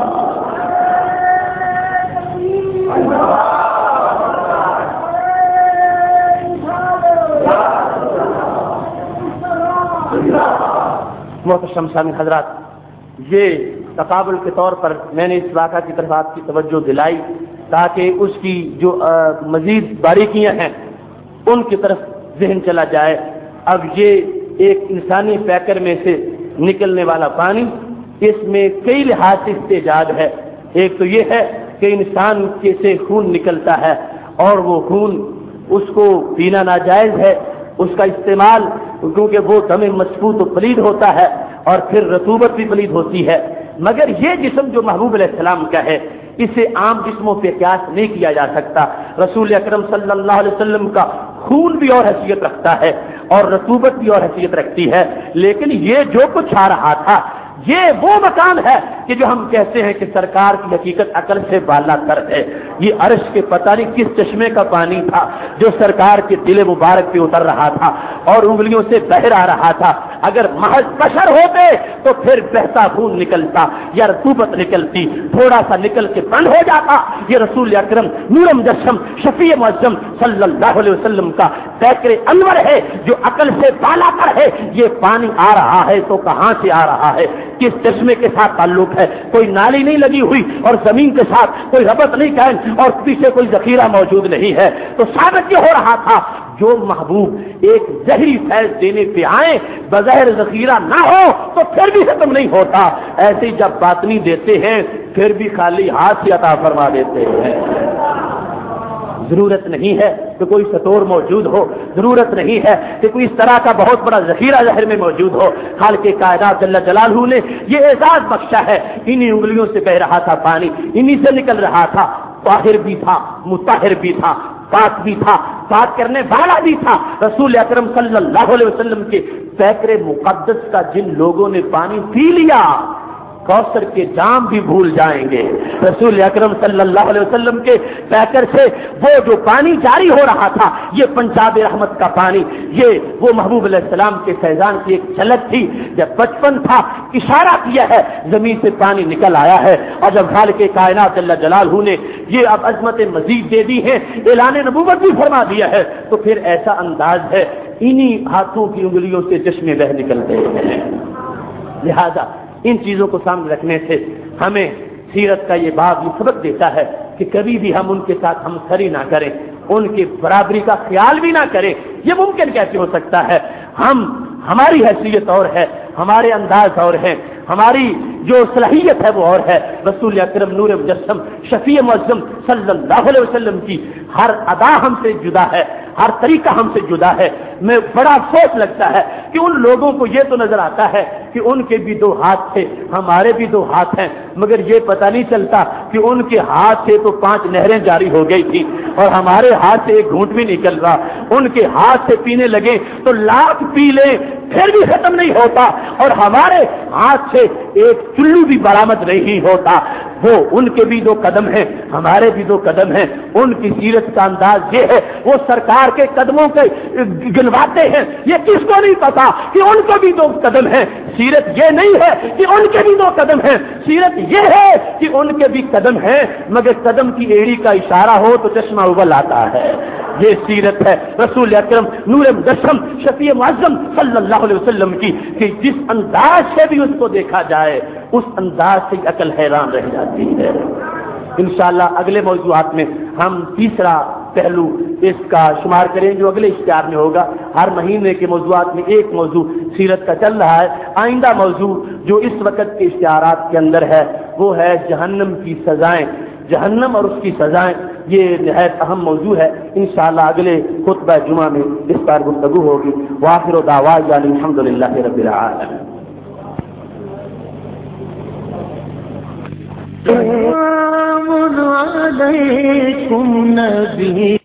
محترم سامعین حضرات، یہ تقابل کے طور پر میں نے اس واقعہ کی طرف آپ کی توجہ دلائی تاکہ اس کی جو مزید باریکیاں ہیں ان کی طرف ذہن چلا جائے۔ اب یہ ایک انسانی پیکر میں سے نکلنے والا پانی، اس میں کئی لحاظ سے استعجاب ہے۔ ایک تو یہ ہے کہ انسان کے سے خون نکلتا ہے اور وہ خون اس کو پینا ناجائز ہے، اس کا استعمال کیونکہ وہ دم مسفوط و پلید ہوتا ہے اور پھر رطوبت بھی پلید ہوتی ہے۔ مگر یہ جسم جو محبوب علیہ السلام کا ہے، اسے عام جسموں پہ قیاس نہیں کیا جا سکتا۔ رسول اکرم صلی اللہ علیہ وسلم کا خون بھی اور حیثیت رکھتا ہے اور رطوبت بھی اور حیثیت رکھتی ہے، لیکن یہ جو کچھ آ رہا تھا یہ وہ مقام ہے کہ جو ہم کہتے ہیں کہ سرکار کی حقیقت عقل سے بالا تر ہے۔ یہ عرش کے پتہ نہیں کس چشمے کا پانی تھا جو سرکار کے دل مبارک پہ اتر رہا تھا اور انگلیوں سے بہہ آ رہا تھا۔ اگر محض بشر ہوتے تو پھر بہتا خون نکلتا یا رطوبت نکلتی، تھوڑا سا نکل کے بند ہو جاتا۔ یہ رسول اکرم نور مجسم شفیع معظم صلی اللہ علیہ وسلم کا پیکر انور ہے جو عقل سے بالا تر ہے۔ یہ پانی آ رہا ہے تو کہاں سے آ رہا ہے، کس چشمے کے ساتھ تعلق ہے؟ کوئی نالی نہیں لگی ہوئی اور زمین کے ساتھ کوئی ربط نہیں قائم اور پیچھے کوئی ذخیرہ موجود نہیں ہے، تو ثابت یہ ہو رہا تھا جو محبوب ایک زہری فیض دینے پہ آئے بظاہر ذخیرہ نہ ہو تو پھر بھی ختم نہیں ہوتا۔ ایسے ہی جب باطنی دیتے ہیں پھر بھی خالی ہاتھ سے عطا فرما دیتے ہیں۔ ضرورت نہیں ہے کہ کوئی سطور موجود ہو، ضرورت نہیں ہے کہ کوئی اس طرح کا بہت بڑا ذخیرہ ظاہر میں موجود ہو۔ خالق کائنات جل جلالہ نے یہ اعزاز بخشا ہے، انہی انگلیوں سے بہ رہا تھا پانی، انہی سے نکل رہا تھا۔ طاہر بھی تھا، مطہر بھی تھا، پاک بھی تھا، پاک کرنے والا بھی تھا۔ رسول اکرم صلی اللہ علیہ وسلم کے پیکر مقدس کا جن لوگوں نے پانی پی لیا کوثر کے جام بھی بھول جائیں گے۔ رسول اکرم صلی اللہ علیہ وسلم کے پیکر سے وہ جو پانی جاری ہو رہا تھا، یہ پنجاب رحمت کا پانی، یہ وہ محبوب علیہ السلام کے فیضان کی ایک جھلک تھی۔ جب بچپن تھا اشارہ کیا ہے، زمین سے پانی نکل آیا ہے، اور جب خالق کائنات جل جلالہ نے یہ اب عظمت مزید دے دی ہے، اعلان نبوت بھی فرما دیا ہے، تو پھر ایسا انداز ہے انہی ہاتھوں کی انگلیوں سے چشمے بہ نکلتے ہیں۔ لہذا ان چیزوں کو سامنے رکھنے سے ہمیں سیرت کا یہ باب یہ سبق دیتا ہے کہ کبھی بھی ہم ان کے ساتھ ہمسری نہ کریں، ان کی برابری کا خیال بھی نہ کریں۔ یہ ممکن کیسے ہو سکتا ہے؟ ہماری حیثیت اور ہے، ہمارے انداز اور ہیں، ہماری جو صلاحیت ہے وہ اور ہے۔ رسول اکرم نور مجسم شفیع معظم صلی اللہ علیہ وسلم کی ہر ادا ہم سے جدا ہے، ہر طریقہ ہم سے جدا ہے۔ میں بڑا افسوس لگتا ہے کہ ان لوگوں کو یہ تو نظر آتا ہے کہ ان کے بھی 2 ہاتھ تھے، ہمارے بھی 2 ہاتھ ہیں، مگر یہ پتہ نہیں چلتا کہ ان کے ہاتھ سے تو 5 نہریں جاری ہو گئی تھی اور ہمارے ہاتھ سے ایک گھونٹ بھی نکل رہا۔ ان کے ہاتھ سے پینے لگے تو لاکھ پی لیں پھر بھی ختم نہیں ہوتا، اور ہمارے ہاتھ سے ایک چلو بھی برآمد نہیں ہوتا۔ وہ ان کے بھی 2 قدم ہیں، ہمارے بھی 2 قدم ہیں۔ ان کی سیرت کا انداز یہ ہے، وہ سرکار کے قدموں کے گنواتے ہیں۔ یہ کس کو نہیں پتا کہ ان کو بھی 2 قدم ہیں۔ سیرت یہ نہیں ہے کہ ان کے بھی 2 قدم ہیں، سیرت یہ ہے کہ ان کے بھی قدم ہیں، مگر قدم کی ایڑی کا اشارہ ہو تو چشمہ ابل آتا ہے۔ یہ سیرت ہے رسول اکرم نور مجسم شفیع معظم صلی اللہ علیہ وسلم کی، کہ جس انداز سے بھی اس کو دیکھا جائے اس انداز سے عقل حیران رہ جاتی ہے۔ انشاءاللہ اگلے موضوعات میں ہم تیسرا پہلو اس کا شمار کریں جو اگلے اشتہار میں ہوگا۔ ہر مہینے کے موضوعات میں ایک موضوع سیرت کا چل رہا ہے۔ آئندہ موضوع جو اس وقت کے اشتہارات کے اندر ہے وہ ہے جہنم کی سزائیں، جہنم اور اس کی سزائیں۔ یہ نہایت اہم موضوع ہے، انشاءاللہ اگلے خطبہ جمعہ میں اس پر گفتگو ہوگی۔ وآخر دعوانا الحمدللہ رب العالمین۔ السلام علیکم نبی